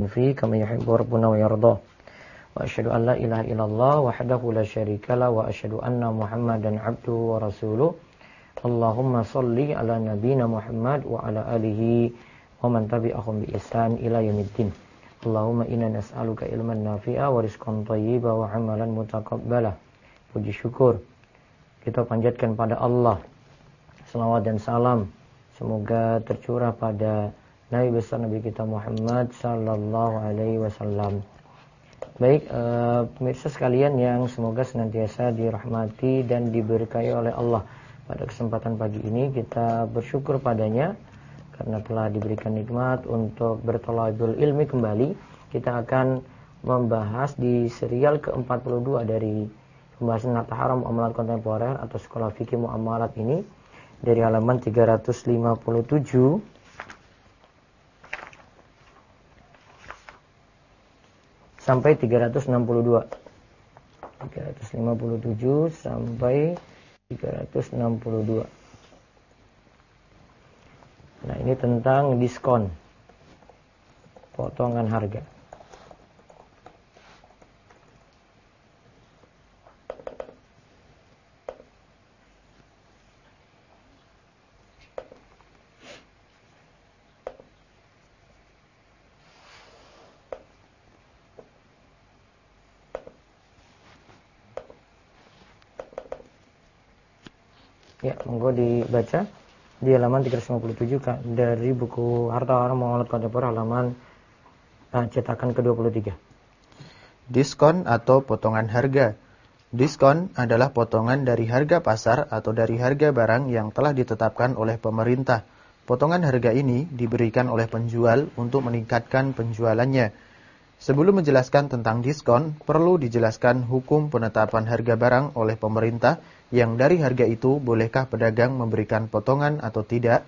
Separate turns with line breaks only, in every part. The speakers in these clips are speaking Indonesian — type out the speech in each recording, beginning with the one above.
fi kama yuhibbu rabbuna wa yarda. Wa asyhadu an la ilaha illallah wahdahu la syarikalah wa asyhadu anna Muhammadan abduhu wa rasuluh. Allahumma shalli ala nabiyyina Muhammad wa ala alihi wa man tabi'ahum bi ihsan ila yaumiddin. Allahumma inna nas'aluka ilman nafi'a wa rizqan thayyiba wa amalan mutaqabbala. Puji syukur kita panjatkan pada Allah. Selawat dan salam semoga tercurah pada Nabi besar Nabi kita Muhammad sallallahu alaihi wasallam. Baik, pemirsa sekalian yang semoga senantiasa dirahmati dan diberkahi oleh Allah. Pada kesempatan pagi ini kita bersyukur padanya karena telah diberikan nikmat untuk berthalabul ilmi kembali. Kita akan membahas di serial ke-42 dari pembahasan Nata Haram Muamalat Kontemporer atau Sekolah Fikih Muamalat ini dari halaman 357 sampai 362. 357 sampai 362. Nah, ini tentang diskon, potongan harga. Ya, monggo dibaca di halaman 357 dari buku Harta Haram Muamalat Kontemporer halaman cetakan ke-23.
Diskon atau potongan harga. Diskon adalah potongan dari harga pasar atau dari harga barang yang telah ditetapkan oleh pemerintah. Potongan harga ini diberikan oleh penjual untuk meningkatkan penjualannya. Sebelum menjelaskan tentang diskon, perlu dijelaskan hukum penetapan harga barang oleh pemerintah, yang dari harga itu bolehkah pedagang memberikan potongan atau tidak?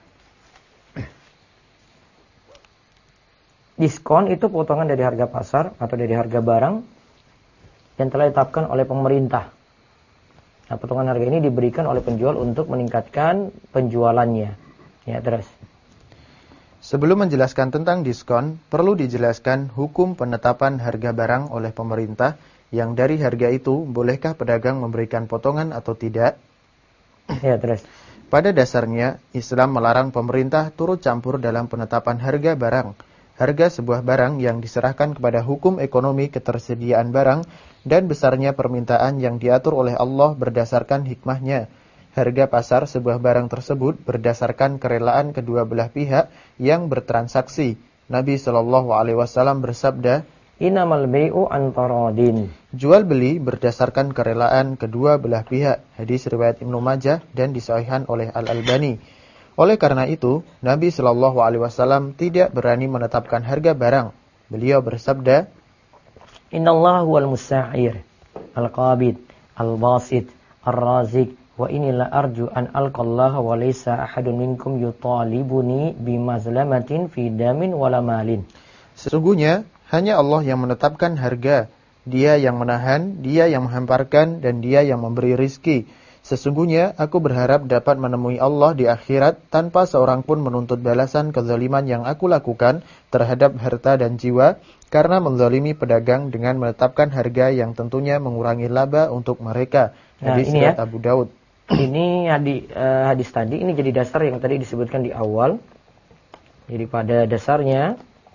Diskon itu potongan dari harga pasar atau dari harga barang yang telah ditetapkan oleh pemerintah. Nah, potongan harga ini diberikan oleh penjual untuk meningkatkan penjualannya. Ya, terus.
Sebelum menjelaskan tentang diskon, perlu dijelaskan hukum penetapan harga barang oleh pemerintah, yang dari harga itu bolehkah pedagang memberikan potongan atau tidak?
Ya, terus.
Pada dasarnya, Islam melarang pemerintah turut campur dalam penetapan harga barang. Harga sebuah barang yang diserahkan kepada hukum ekonomi ketersediaan barang dan besarnya permintaan yang diatur oleh Allah berdasarkan hikmahnya. Harga pasar sebuah barang tersebut berdasarkan kerelaan kedua belah pihak yang bertransaksi. Nabi SAW bersabda,
Innamal bai'u an taradin.
Jual beli berdasarkan kerelaan kedua belah pihak. Hadis riwayat Ibnu Majah dan disahihkan oleh Al-Albani. Oleh karena itu, Nabi SAW tidak berani menetapkan harga barang. Beliau bersabda,
Innallaha huwal musta'ir, al-qabid, al-basit, ar-razik, wa inilah arju an alqallaha wa laysa ahadun minkum yutalibuni bimazlamatin fi damin wala malin.
Sesungguhnya hanya Allah yang menetapkan harga. Dia yang menahan, Dia yang menghamparkan, dan Dia yang memberi rizki. Sesungguhnya aku berharap dapat menemui Allah di akhirat tanpa seorang pun menuntut balasan kezaliman yang aku lakukan terhadap harta dan jiwa, karena menzalimi pedagang dengan menetapkan harga yang tentunya mengurangi laba untuk mereka. Hadis riwayat Abu Daud.
Ini hadis tadi, ini jadi dasar yang tadi disebutkan di awal. Jadi pada dasarnya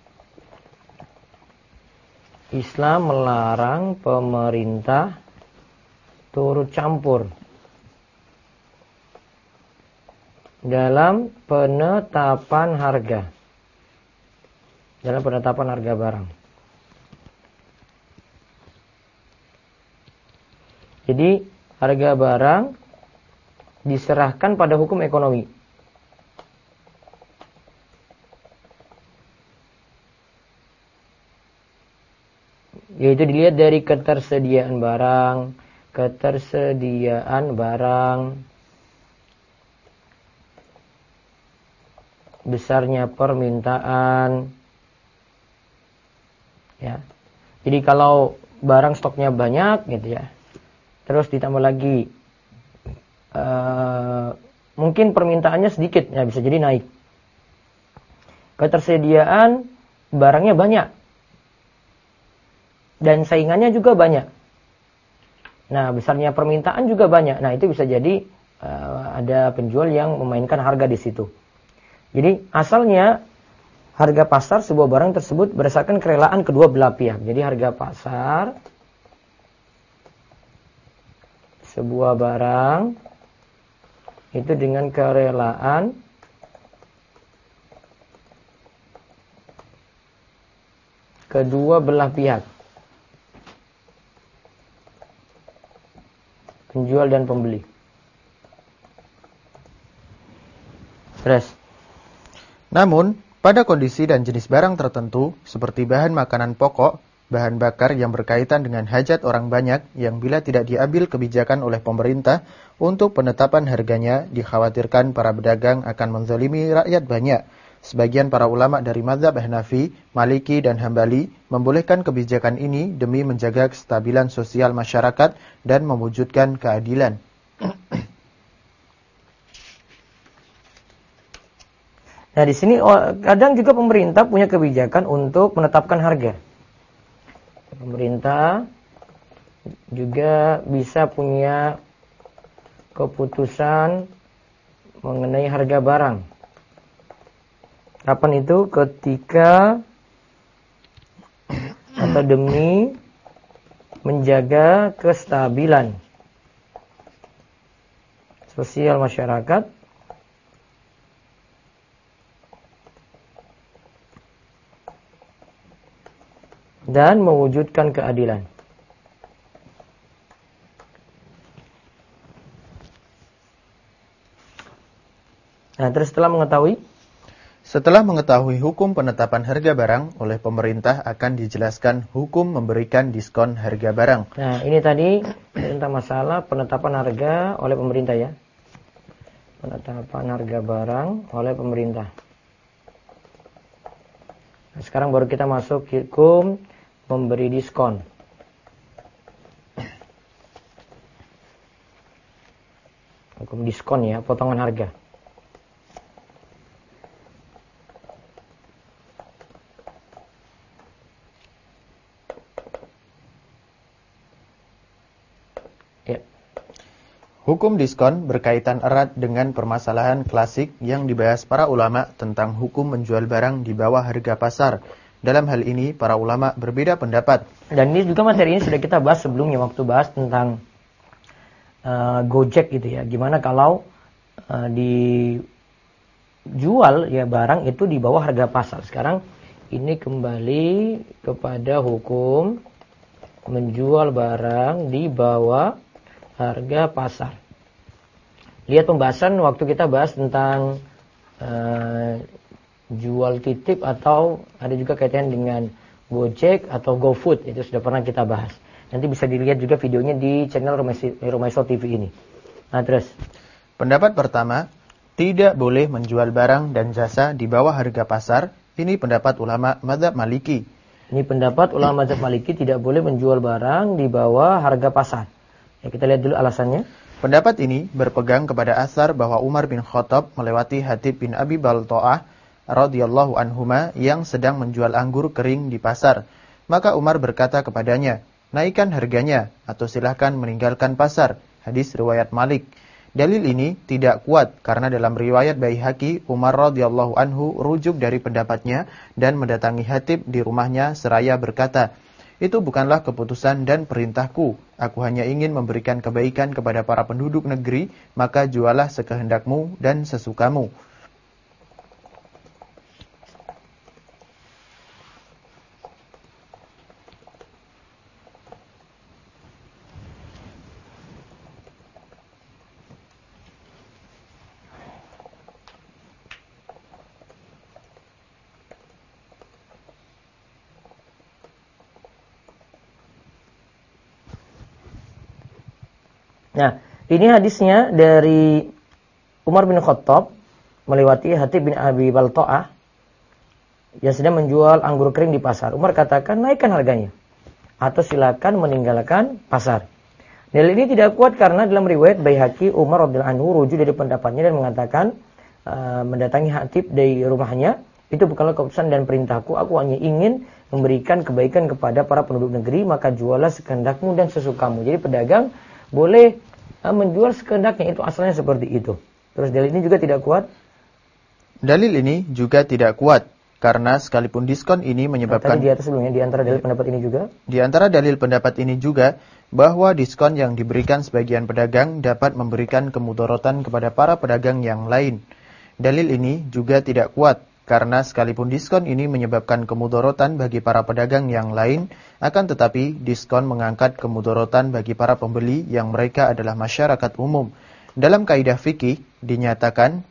Islam melarang pemerintah turut campur dalam penetapan harga. Dalam penetapan harga barang. Jadi harga barang diserahkan pada hukum ekonomi. Yaitu dilihat dari ketersediaan barang, besarnya permintaan, ya. Jadi kalau barang stoknya banyak, gitu ya, terus ditambah lagi mungkin permintaannya sedikit, ya bisa jadi naik. Ketersediaan barangnya banyak. Dan saingannya juga banyak. Nah, besarnya permintaan juga banyak. Nah, itu bisa jadi ada penjual yang memainkan harga di situ. Jadi, asalnya harga pasar sebuah barang tersebut berdasarkan kerelaan kedua belah pihak. Jadi, harga pasar sebuah barang itu dengan kerelaan kedua belah pihak. Penjual dan pembeli. Terus.
Namun, pada kondisi dan jenis barang tertentu, seperti bahan makanan pokok, bahan bakar yang berkaitan dengan hajat orang banyak, yang bila tidak diambil kebijakan oleh pemerintah untuk penetapan harganya, dikhawatirkan para pedagang akan menzalimi rakyat banyak. Sebagian para ulama dari mazhab Hanafi, Maliki, dan Hambali membolehkan kebijakan ini demi menjaga kestabilan sosial masyarakat dan mewujudkan keadilan.
Nah, di sini kadang juga pemerintah punya kebijakan untuk menetapkan harga. Pemerintah juga bisa punya keputusan mengenai harga barang. Kapan itu? Ketika atau demi menjaga kestabilan sosial masyarakat dan mewujudkan keadilan. Nah, terus Setelah mengetahui
hukum penetapan harga barang oleh pemerintah, akan dijelaskan hukum memberikan diskon harga barang.
Nah, ini tadi tentang masalah penetapan harga oleh pemerintah ya. Penetapan harga barang oleh pemerintah. Nah, sekarang baru kita masuk hukum memberi diskon. Hukum diskon ya, potongan harga.
Hukum diskon berkaitan erat dengan permasalahan klasik yang dibahas para ulama tentang hukum menjual barang di bawah harga pasar. Dalam hal ini, para ulama berbeda pendapat.
Dan ini juga materi ini sudah kita bahas sebelumnya waktu bahas tentang Gojek gitu ya. Gimana kalau dijual ya barang itu di bawah harga pasar. Sekarang ini kembali kepada hukum menjual barang di bawah harga pasar. Lihat pembahasan waktu kita bahas tentang jual titip atau ada juga kaitan dengan Gojek atau GoFood, itu sudah pernah kita bahas. Nanti bisa dilihat juga videonya di channel Rumaiso TV ini. Nah, terus.
Pendapat pertama, tidak boleh menjual barang dan jasa di bawah harga pasar. Ini pendapat ulama mazhab Maliki.
Ini pendapat ulama mazhab Maliki, tidak boleh menjual barang di bawah harga pasar. Ya, kita lihat dulu alasannya.
Pendapat ini berpegang kepada asar bahwa Umar bin Khattab melewati Hatib bin Abi Balta'ah radhiyallahu anhuma yang sedang menjual anggur kering di pasar. Maka Umar berkata kepadanya, naikkan harganya atau silahkan meninggalkan pasar. Hadis riwayat Malik. Dalil ini tidak kuat karena dalam riwayat Baihaqi, Umar radhiyallahu anhu rujuk dari pendapatnya dan mendatangi Hatib di rumahnya seraya berkata, itu bukanlah keputusan dan perintahku. Aku hanya ingin memberikan kebaikan kepada para penduduk negeri, maka jualah sekehendakmu dan sesukamu.
Nah, ini hadisnya dari Umar bin Khattab melewati Hatib bin Abi Balta'ah yang sedang menjual anggur kering di pasar. Umar katakan, naikkan harganya atau silakan meninggalkan pasar. Dalil ini tidak kuat karena dalam riwayat Baihaqi, Umar radhiyallahu anhu rujuk dari pendapatnya dan mengatakan mendatangi Hatib dari rumahnya Itu bukanlah keputusan dan perintahku. Aku hanya ingin memberikan kebaikan kepada para penduduk negeri. Maka jualah sekehendakmu dan sesukamu. Jadi pedagang boleh menjual sekehendaknya. Itu asalnya seperti itu. Terus dalil ini juga tidak kuat.
Dalil ini juga tidak kuat. Karena sekalipun diskon ini menyebabkan...
Tadi di atas sebelumnya, di antara dalil pendapat ini juga.
Di antara dalil pendapat ini juga, bahwa diskon yang diberikan sebagian pedagang dapat memberikan kemudaratan kepada para pedagang yang lain. Dalil ini juga tidak kuat. Karena sekalipun diskon ini menyebabkan kemudaratan bagi para pedagang yang lain, akan tetapi diskon mengangkat kemudaratan bagi para pembeli yang mereka adalah masyarakat umum. Dalam kaidah fikih dinyatakan,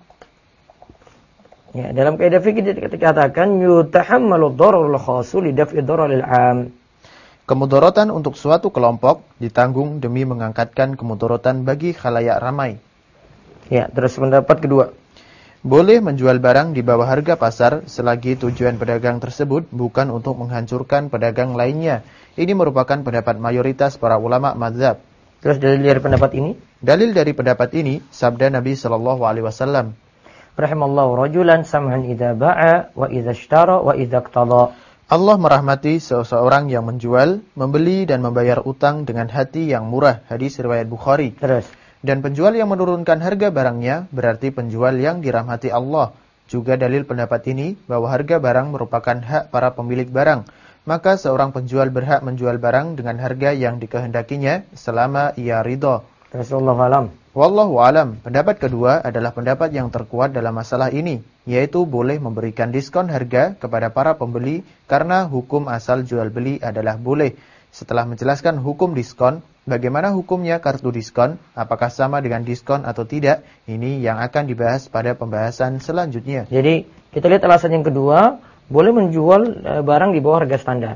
dalam kaidah fikih dikatakan yutahammalu dhararul khasu li daf'i dhararil 'am.
Kemudaratan untuk suatu kelompok ditanggung demi mengangkatkan kemudaratan bagi khalayak ramai.
Ya, terus pendapat kedua.
Boleh menjual barang di bawah harga pasar selagi tujuan pedagang tersebut bukan untuk menghancurkan pedagang lainnya. Ini merupakan pendapat mayoritas para ulama mazhab.
Terus dalil dari pendapat ini?
Dalil dari pendapat ini sabda Nabi sallallahu alaihi wasallam.
Rahimallahu rajulan samhan idza ba'a wa idza ishtara wa idza iqtada.
Allah merahmati seseorang yang menjual, membeli dan membayar utang dengan hati yang murah. Hadis riwayat Bukhari.
Terus.
Dan penjual yang menurunkan harga barangnya berarti penjual yang dirahmati Allah. Juga dalil pendapat ini bahwa harga barang merupakan hak para pemilik barang. Maka seorang penjual berhak menjual barang dengan harga yang dikehendakinya selama ia ridha.
Rasulullah alam.
Wallahu alam. Pendapat kedua adalah pendapat yang terkuat dalam masalah ini, yaitu boleh memberikan diskon harga kepada para pembeli karena hukum asal jual beli adalah boleh. Setelah menjelaskan hukum diskon, bagaimana hukumnya kartu diskon, apakah sama dengan diskon atau tidak, ini yang akan dibahas pada pembahasan selanjutnya.
Jadi kita lihat alasan yang kedua, boleh menjual barang di bawah harga standar.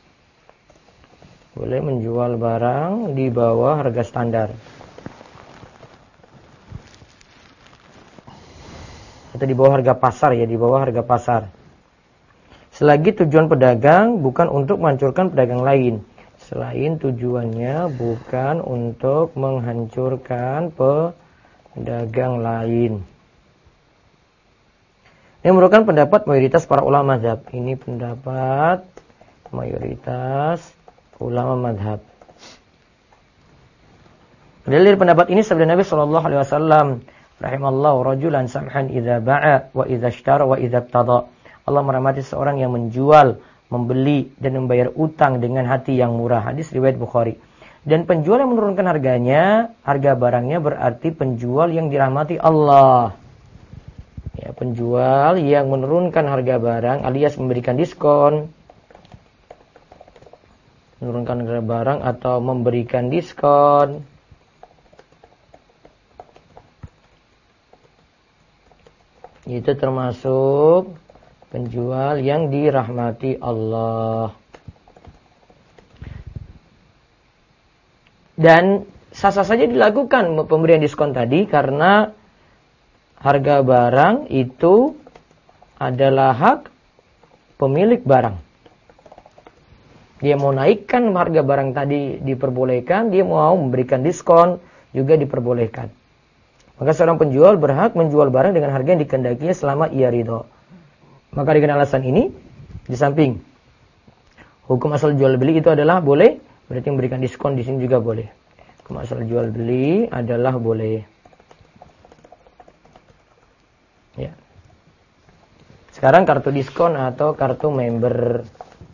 Boleh menjual barang di bawah harga standar. Atau di bawah harga pasar ya, di bawah harga pasar. Selagi tujuan pedagang bukan untuk menghancurkan pedagang lain. Selain tujuannya bukan untuk menghancurkan pedagang lain. Ini merupakan pendapat mayoritas para ulama mazhab. Ini pendapat mayoritas ulama mazhab. Dalil pendapat ini sabda Nabi sallallahu alaihi wasallam, rahimallahu rajulan samhan idza ba'a wa idza ishtara wa idza iqtada. Allah merahmati seorang yang menjual, membeli dan membayar utang dengan hati yang murah. Hadis riwayat Bukhari. Dan penjual yang menurunkan harganya, harga barangnya berarti penjual yang dirahmati Allah. Ya, penjual yang menurunkan harga barang alias memberikan diskon. Menurunkan harga barang atau memberikan diskon. Itu termasuk penjual yang dirahmati Allah. Dan sah-sah saja dilakukan pemberian diskon tadi karena harga barang itu adalah hak pemilik barang. Dia mau naikkan harga barang tadi diperbolehkan, dia mau memberikan diskon juga diperbolehkan. Maka seorang penjual berhak menjual barang dengan harga yang dikehendakinya selama ia ridha. Maka dengan alasan ini, di samping hukum asal jual beli itu adalah boleh, berarti memberikan diskon di sini juga boleh. Hukum asal jual beli adalah boleh. Ya. Sekarang kartu diskon atau kartu member.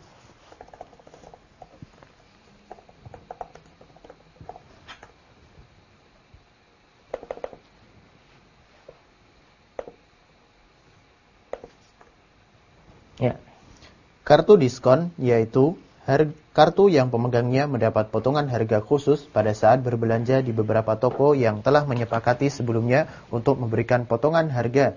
Ya.
Kartu diskon yaitu kartu yang pemegangnya mendapat potongan harga khusus pada saat berbelanja di beberapa toko yang telah menyepakati sebelumnya untuk memberikan potongan harga.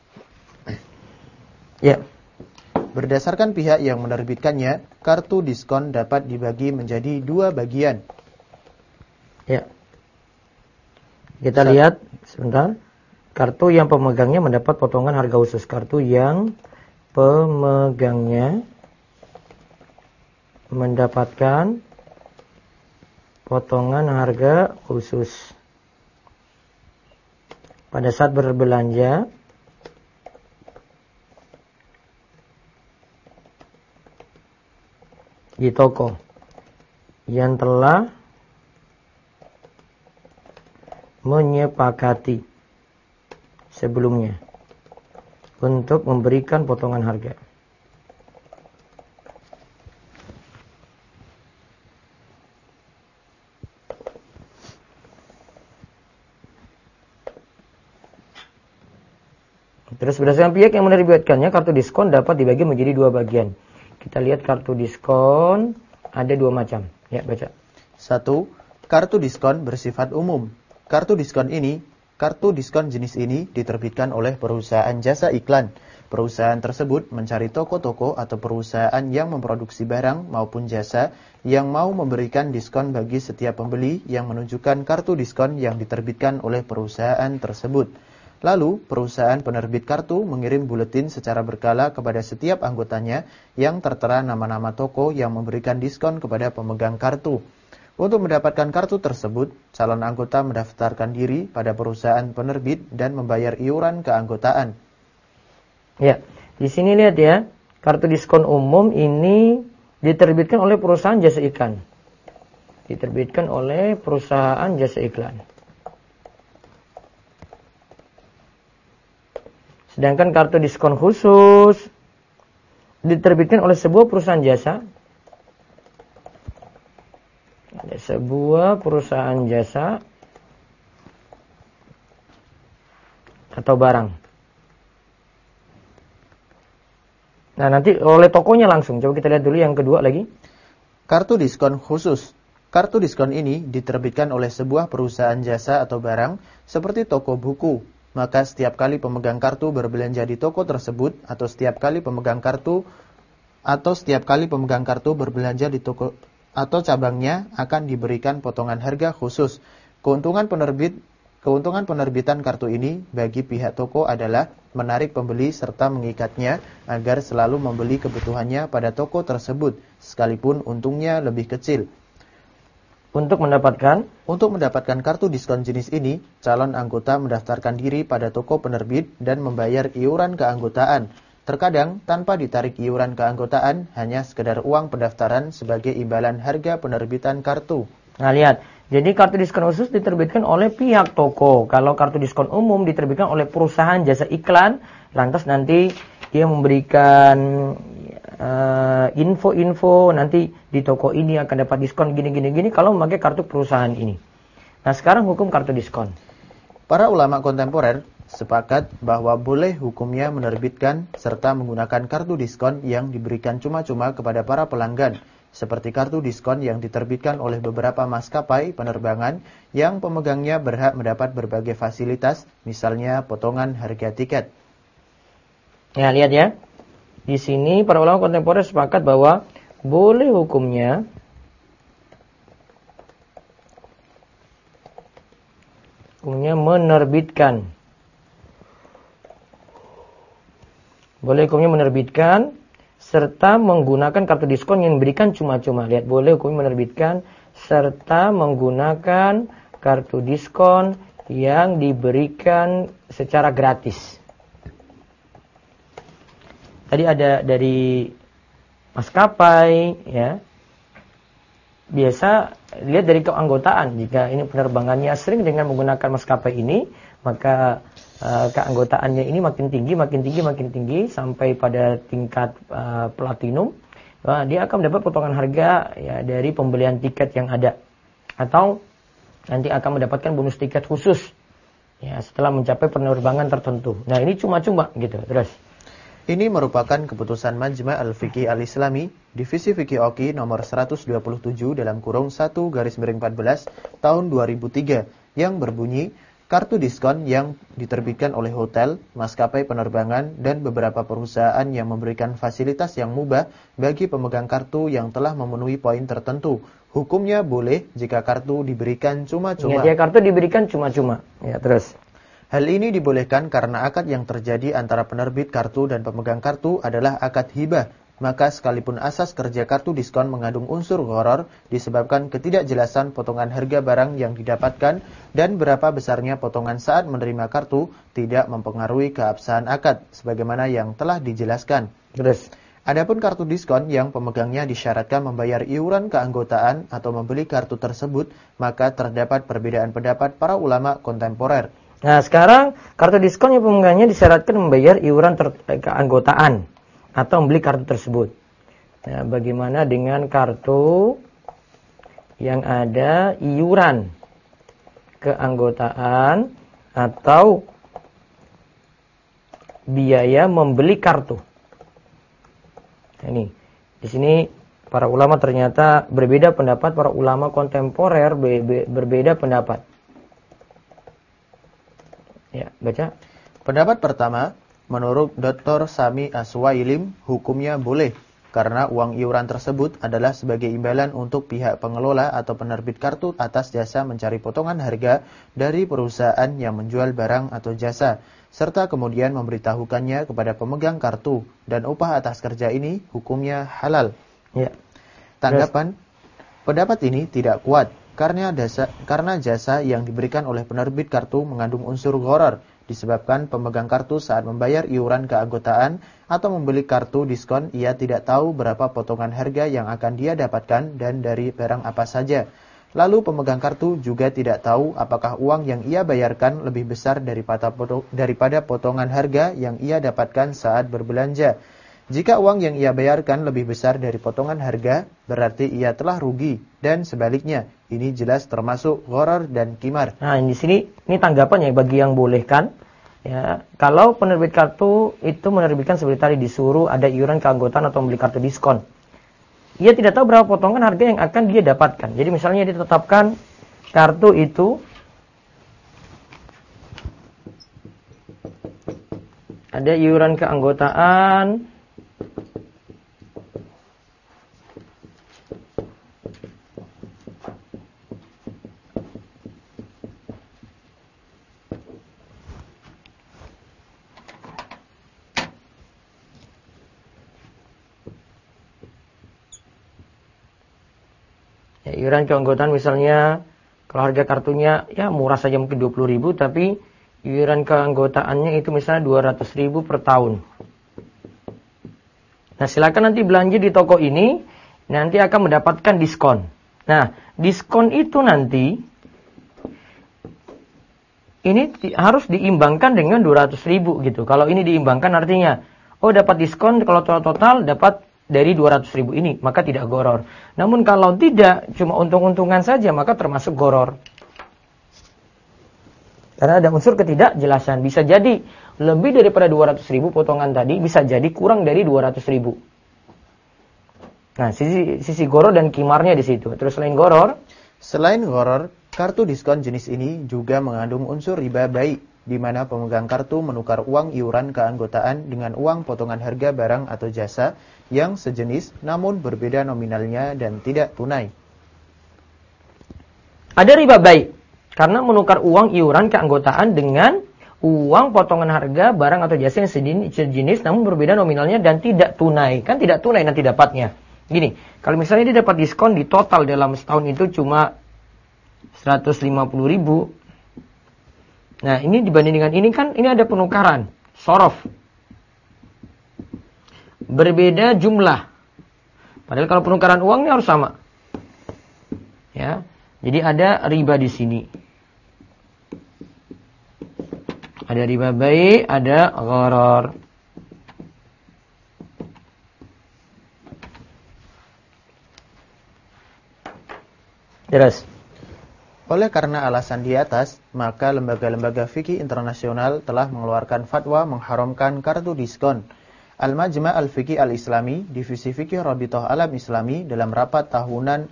Ya.
Berdasarkan pihak yang menerbitkannya, kartu diskon dapat dibagi menjadi dua bagian.
Ya. Kita lihat sebentar. Kartu yang pemegangnya mendapat potongan harga khusus. Kartu yang pemegangnya mendapatkan potongan harga khusus pada saat berbelanja di toko yang telah menyepakati sebelumnya untuk memberikan potongan harga. Terus berdasarkan pihak yang menerbitkannya, kartu diskon dapat dibagi menjadi dua bagian. Kita lihat kartu diskon ada dua macam. Ya, baca.
1. Kartu diskon bersifat umum. Kartu diskon jenis ini diterbitkan oleh perusahaan jasa iklan. Perusahaan tersebut mencari toko-toko atau perusahaan yang memproduksi barang maupun jasa yang mau memberikan diskon bagi setiap pembeli yang menunjukkan kartu diskon yang diterbitkan oleh perusahaan tersebut. Lalu, perusahaan penerbit kartu mengirim buletin secara berkala kepada setiap anggotanya yang tertera nama-nama toko yang memberikan diskon kepada pemegang kartu. Untuk mendapatkan kartu tersebut, calon anggota mendaftarkan diri pada perusahaan penerbit dan membayar iuran keanggotaan.
Ya, di sini lihat ya, kartu diskon umum ini diterbitkan oleh perusahaan jasa iklan. Diterbitkan oleh perusahaan jasa iklan. Sedangkan kartu diskon khusus diterbitkan oleh sebuah perusahaan jasa. Ada sebuah perusahaan jasa atau barang. Nah, nanti oleh tokonya langsung. Coba kita lihat dulu yang kedua lagi.
Kartu diskon khusus. Kartu diskon ini diterbitkan oleh sebuah perusahaan jasa atau barang seperti toko buku. Maka setiap kali pemegang kartu berbelanja di toko tersebut atau setiap kali pemegang kartu berbelanja di toko atau cabangnya akan diberikan potongan harga khusus. Keuntungan penerbitan kartu ini bagi pihak toko adalah menarik pembeli serta mengikatnya agar selalu membeli kebutuhannya pada toko tersebut sekalipun untungnya lebih kecil.
Untuk mendapatkan
kartu diskon jenis ini, calon anggota mendaftarkan diri pada toko penerbit dan membayar iuran keanggotaan. Terkadang, tanpa ditarik iuran keanggotaan, hanya sekedar uang pendaftaran sebagai imbalan harga penerbitan kartu.
Nah, lihat. Jadi kartu diskon khusus diterbitkan oleh pihak toko. Kalau kartu diskon umum diterbitkan oleh perusahaan jasa iklan, lantas nanti dia memberikan info-info nanti di toko ini akan dapat diskon gini kalau memakai kartu perusahaan ini. Nah, sekarang hukum kartu diskon.
Para ulama kontemporer sepakat bahwa boleh hukumnya menerbitkan serta menggunakan kartu diskon yang diberikan cuma-cuma kepada para pelanggan, seperti kartu diskon yang diterbitkan oleh beberapa maskapai penerbangan yang pemegangnya berhak mendapat berbagai fasilitas, misalnya potongan harga tiket.
Ya, lihat ya. Di sini para ulama kontemporer sepakat bahwa boleh hukumnya menerbitkan. Boleh hukumnya menerbitkan serta menggunakan kartu diskon yang diberikan cuma-cuma. Lihat, boleh hukumnya menerbitkan serta menggunakan kartu diskon yang diberikan secara gratis. Tadi ada dari maskapai, ya. Biasa lihat dari keanggotaan. Jika ini penerbangannya sering dengan menggunakan maskapai ini, maka keanggotaannya ini makin tinggi sampai pada tingkat platinum. Dia akan mendapat potongan harga ya dari pembelian tiket yang ada, atau nanti akan mendapatkan bonus tiket khusus ya setelah mencapai penerbangan tertentu. Nah, ini cuma-cuma gitu. Terus
ini merupakan keputusan Majma' Al-Fiqih Al-Islami, Divisi Fiqih Oki nomor 127/1/14 tahun 2003 yang berbunyi, kartu diskon yang diterbitkan oleh hotel, maskapai penerbangan, dan beberapa perusahaan yang memberikan fasilitas yang mubah bagi pemegang kartu yang telah memenuhi poin tertentu. Hukumnya boleh jika kartu diberikan cuma-cuma.
Ya, kartu diberikan cuma-cuma. Ya, terus.
Hal ini dibolehkan karena akad yang terjadi antara penerbit kartu dan pemegang kartu adalah akad hibah. Maka sekalipun asas kerja kartu diskon mengandung unsur gharar disebabkan ketidakjelasan potongan harga barang yang didapatkan dan berapa besarnya potongan saat menerima kartu tidak mempengaruhi keabsahan akad sebagaimana yang telah dijelaskan.
Terus,
Adapun kartu diskon yang pemegangnya disyaratkan membayar iuran keanggotaan atau membeli kartu tersebut, maka terdapat perbedaan pendapat para ulama kontemporer.
Nah, sekarang kartu diskon yang pemegangnya disyaratkan membayar iuran keanggotaan atau membeli kartu tersebut. Nah, bagaimana dengan kartu yang ada iuran keanggotaan atau biaya membeli kartu? Nah, ini di sini para ulama ternyata berbeda pendapat. Para ulama kontemporer berbeda pendapat. Ya, baca.
Pendapat pertama, menurut Dr. Sami Aswailim, hukumnya boleh karena uang iuran tersebut adalah sebagai imbalan untuk pihak pengelola atau penerbit kartu atas jasa mencari potongan harga dari perusahaan yang menjual barang atau jasa, serta kemudian memberitahukannya kepada pemegang kartu, dan upah atas kerja ini hukumnya halal.
Ya.
Tanggapan, pendapat ini tidak kuat karena jasa yang diberikan oleh penerbit kartu mengandung unsur gharar, disebabkan pemegang kartu saat membayar iuran keanggotaan atau membeli kartu diskon, ia tidak tahu berapa potongan harga yang akan dia dapatkan dan dari barang apa saja. Lalu pemegang kartu juga tidak tahu apakah uang yang ia bayarkan lebih besar daripada potongan harga yang ia dapatkan saat berbelanja. Jika uang yang ia bayarkan lebih besar dari potongan harga, berarti ia telah rugi, dan sebaliknya. Ini jelas termasuk gharar dan qimar.
Nah, di sini ini tanggapannya bagi yang bolehkan. Ya, kalau penerbit kartu itu menerbitkan seperti tadi disuruh ada iuran keanggotaan atau membeli kartu diskon. Ia tidak tahu berapa potongan harga yang akan dia dapatkan. Jadi misalnya ditetapkan kartu itu ada iuran keanggotaan iuran keanggotaan misalnya kalau harga kartunya ya murah saja mungkin 20.000, tapi iuran keanggotaannya itu misalnya 200.000 per tahun. Nah, silakan nanti belanja di toko ini, nanti akan mendapatkan diskon. Nah, diskon itu nanti ini harus diimbangkan dengan 200.000 gitu. Kalau ini diimbangkan artinya dapat diskon kalau total dapat dari 200.000 ini, maka tidak gharar. Namun kalau tidak, cuma untung-untungan saja, maka termasuk gharar. Karena ada unsur ketidakjelasan. Bisa jadi lebih daripada 200.000 potongan tadi, bisa jadi kurang dari 200.000. Nah, sisi gharar dan kimarnya di situ. Terus selain gharar, kartu diskon jenis ini juga mengandung unsur riba baik, di mana pemegang kartu menukar uang iuran keanggotaan dengan uang potongan harga barang atau jasa yang sejenis namun berbeda nominalnya dan tidak tunai. Ada riba baik karena menukar uang iuran keanggotaan dengan uang potongan harga barang atau jasa yang sejenis namun berbeda nominalnya dan tidak tunai. Kan tidak tunai nanti dapatnya. Gini, kalau misalnya dia dapat diskon di total dalam setahun itu cuma 150.000. Nah, ini dibanding dengan ini kan ini ada penukaran, sorof. Berbeda jumlah. Padahal kalau penukaran uang ini harus sama. Ya. Jadi ada riba di sini. Ada riba baik, ada gharar. Jelas.
Oleh karena alasan di atas, maka lembaga-lembaga fikih internasional telah mengeluarkan fatwa mengharamkan kartu diskon. Al-Majma' Al-Fiqih Al-Islami, Divisi Fikih Rabithah Alam Islami dalam rapat tahunan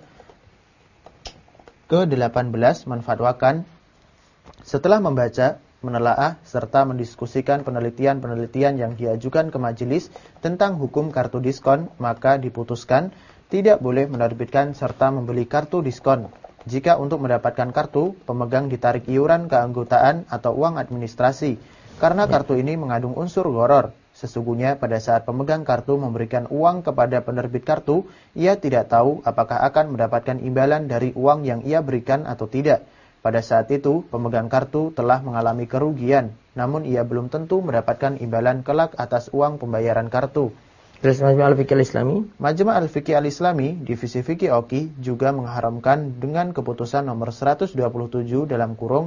ke-18 menfatwakan, setelah membaca, menelaah, serta mendiskusikan penelitian-penelitian yang diajukan ke majelis tentang hukum kartu diskon, maka diputuskan tidak boleh menerbitkan serta membeli kartu diskon. Jika untuk mendapatkan kartu, pemegang ditarik iuran keanggotaan atau uang administrasi, karena kartu ini mengandung unsur gharar. Sesungguhnya pada saat pemegang kartu memberikan uang kepada penerbit kartu, ia tidak tahu apakah akan mendapatkan imbalan dari uang yang ia berikan atau tidak. Pada saat itu, pemegang kartu telah mengalami kerugian, namun ia belum tentu mendapatkan imbalan kelak atas uang pembayaran kartu.
Terus Majma' al-Fiqh al-Islami.
Majma' al-Fiqh al-Islami, Divisi Fikih Oki, juga mengharamkan dengan keputusan nomor 127 dalam kurung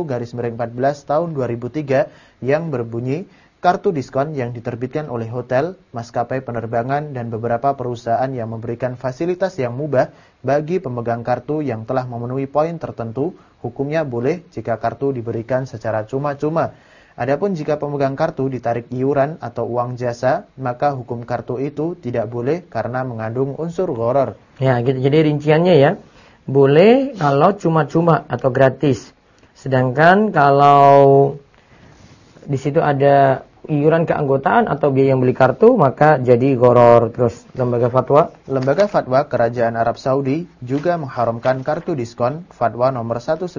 1/14 tahun 2003 yang berbunyi, kartu diskon yang diterbitkan oleh hotel, maskapai penerbangan, dan beberapa perusahaan yang memberikan fasilitas yang mubah bagi pemegang kartu yang telah memenuhi poin tertentu, hukumnya boleh jika kartu diberikan secara cuma-cuma. Adapun jika pemegang kartu ditarik iuran atau uang jasa, maka hukum kartu itu tidak boleh karena mengandung unsur gharar.
Ya, gitu. Jadi rinciannya ya, boleh kalau cuma-cuma atau gratis. Sedangkan kalau di situ ada iuran keanggotaan atau biaya yang beli kartu, maka jadi gharar. Terus lembaga fatwa
Kerajaan Arab Saudi juga mengharamkan kartu diskon, fatwa nomor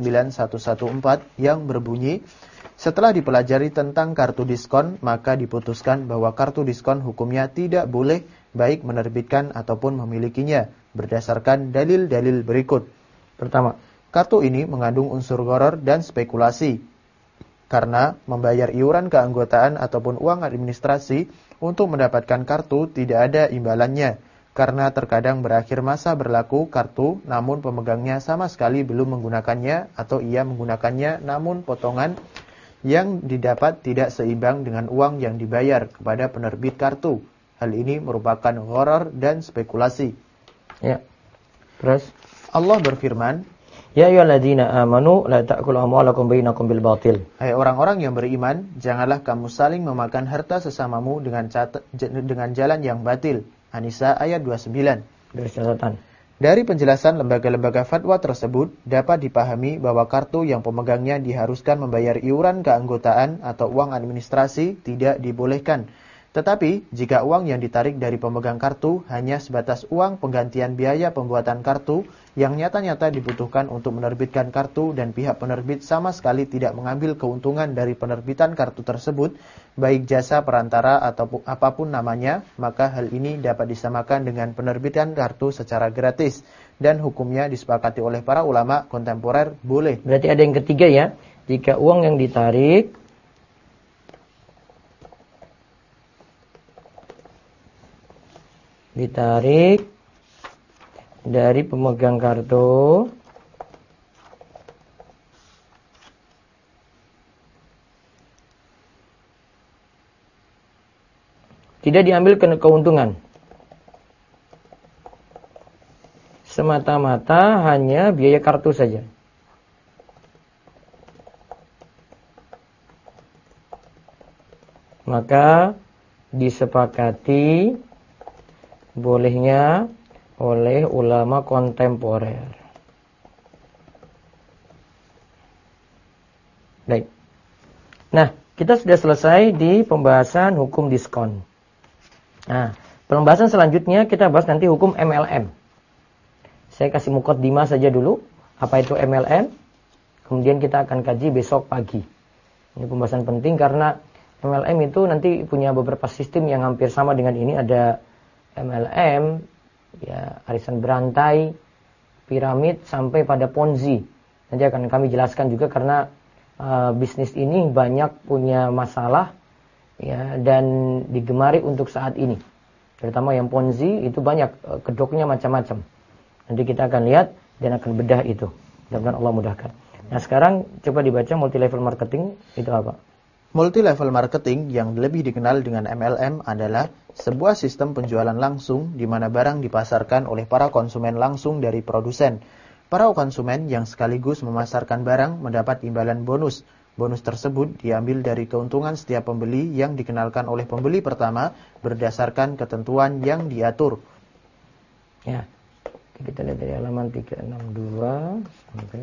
19114 yang berbunyi, setelah dipelajari tentang kartu diskon, maka diputuskan bahwa kartu diskon hukumnya tidak boleh baik menerbitkan ataupun memilikinya berdasarkan dalil-dalil berikut.
Pertama,
kartu ini mengandung unsur gharar dan spekulasi karena membayar iuran keanggotaan ataupun uang administrasi untuk mendapatkan kartu tidak ada imbalannya, karena terkadang berakhir masa berlaku kartu namun pemegangnya sama sekali belum menggunakannya, atau ia menggunakannya namun potongan yang didapat tidak seimbang dengan uang yang dibayar kepada penerbit kartu. Hal ini merupakan gharar dan spekulasi.
Ya. Terus
Allah berfirman,
ya ayyuhalladzina amanu la ta'kulu amwalakum bainakum bil batil.
Hai orang-orang yang beriman, janganlah kamu saling memakan harta sesamamu dengan jalan yang batil. An-Nisa ayat 29.
Garis catatan.
Dari penjelasan lembaga-lembaga fatwa tersebut, dapat dipahami bahwa kartu yang pemegangnya diharuskan membayar iuran keanggotaan atau uang administrasi tidak dibolehkan. Tetapi, jika uang yang ditarik dari pemegang kartu hanya sebatas uang penggantian biaya pembuatan kartu yang nyata-nyata dibutuhkan untuk menerbitkan kartu dan pihak penerbit sama sekali tidak mengambil keuntungan dari penerbitan kartu tersebut, baik jasa perantara atau apapun namanya, maka hal ini dapat disamakan dengan penerbitan kartu secara gratis dan hukumnya disepakati oleh para ulama kontemporer boleh.
Berarti ada yang ketiga ya, jika uang yang ditarik dari pemegang kartu tidak diambil keuntungan, semata-mata hanya biaya kartu saja. Maka disepakati bolehnya oleh ulama kontemporer. Baik. Nah, kita sudah selesai di pembahasan hukum diskon. Nah, pembahasan selanjutnya kita bahas nanti hukum MLM. Saya kasih muqaddimah saja dulu. Apa itu MLM? Kemudian kita akan kaji besok pagi. Ini pembahasan penting karena MLM itu nanti punya beberapa sistem yang hampir sama dengan ini. Ada MLM, ya, arisan berantai, piramid, sampai pada Ponzi. Nanti akan kami jelaskan juga karena bisnis ini banyak punya masalah, ya, dan digemari untuk saat ini. Terutama yang Ponzi itu banyak kedoknya macam-macam. Nanti kita akan lihat dan akan bedah itu. Mudah-mudahan Allah mudahkan. Nah, sekarang coba dibaca multi level marketing itu apa?
Multi-level marketing yang lebih dikenal dengan MLM adalah sebuah sistem penjualan langsung di mana barang dipasarkan oleh para konsumen langsung dari produsen. Para konsumen yang sekaligus memasarkan barang mendapat imbalan bonus. Bonus tersebut diambil dari keuntungan setiap pembeli yang dikenalkan oleh pembeli pertama berdasarkan ketentuan yang diatur.
Ya, kita lihat dari halaman 362 sampai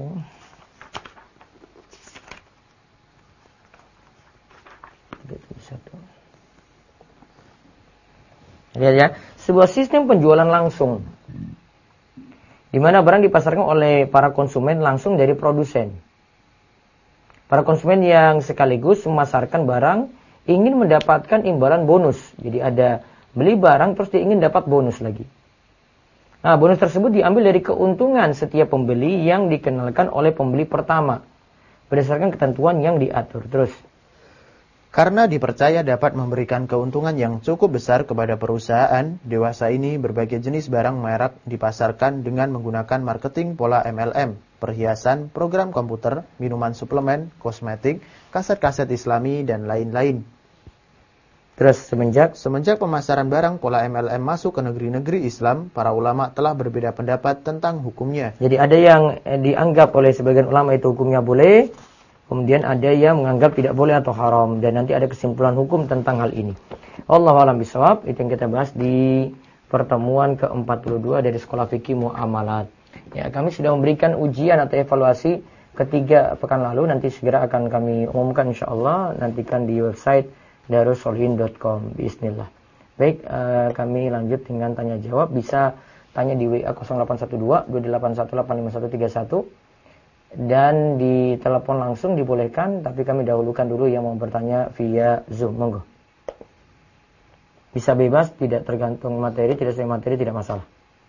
lihat ya, sebuah sistem penjualan langsung di mana barang dipasarkan oleh para konsumen langsung dari produsen. Para konsumen yang sekaligus memasarkan barang ingin mendapatkan imbalan bonus. Jadi ada beli barang terus dia ingin dapat bonus lagi. Nah, bonus tersebut diambil dari keuntungan setiap pembeli yang dikenalkan oleh pembeli pertama berdasarkan ketentuan yang diatur. Terus
Karena dipercaya dapat memberikan keuntungan yang cukup besar kepada perusahaan, dewasa ini berbagai jenis barang merek dipasarkan dengan menggunakan marketing pola MLM, perhiasan, program komputer, minuman suplemen, kosmetik, kaset-kaset islami, dan lain-lain.
Terus
Semenjak pemasaran barang pola MLM masuk ke negeri-negeri Islam, para ulama telah berbeda pendapat tentang hukumnya.
Jadi ada yang dianggap oleh sebagian ulama itu hukumnya boleh, kemudian ada yang menganggap tidak boleh atau haram, dan nanti ada kesimpulan hukum tentang hal ini. Wallahu a'lam bishawab. Itu yang kita bahas di pertemuan ke-42 dari Sekolah Fikih Muamalat. Ya, kami sudah memberikan ujian atau evaluasi ketiga pekan lalu, nanti segera akan kami umumkan insyaallah, nantikan di website darussolhin.com bismillah. Baik, kami lanjut dengan tanya jawab. Bisa tanya di WA 0812 2818531 dan di telepon langsung dibolehkan, tapi kami dahulukan dulu yang mau bertanya via Zoom. Monggo. Bisa bebas, tidak tergantung materi, tidak sesuai materi, tidak masalah.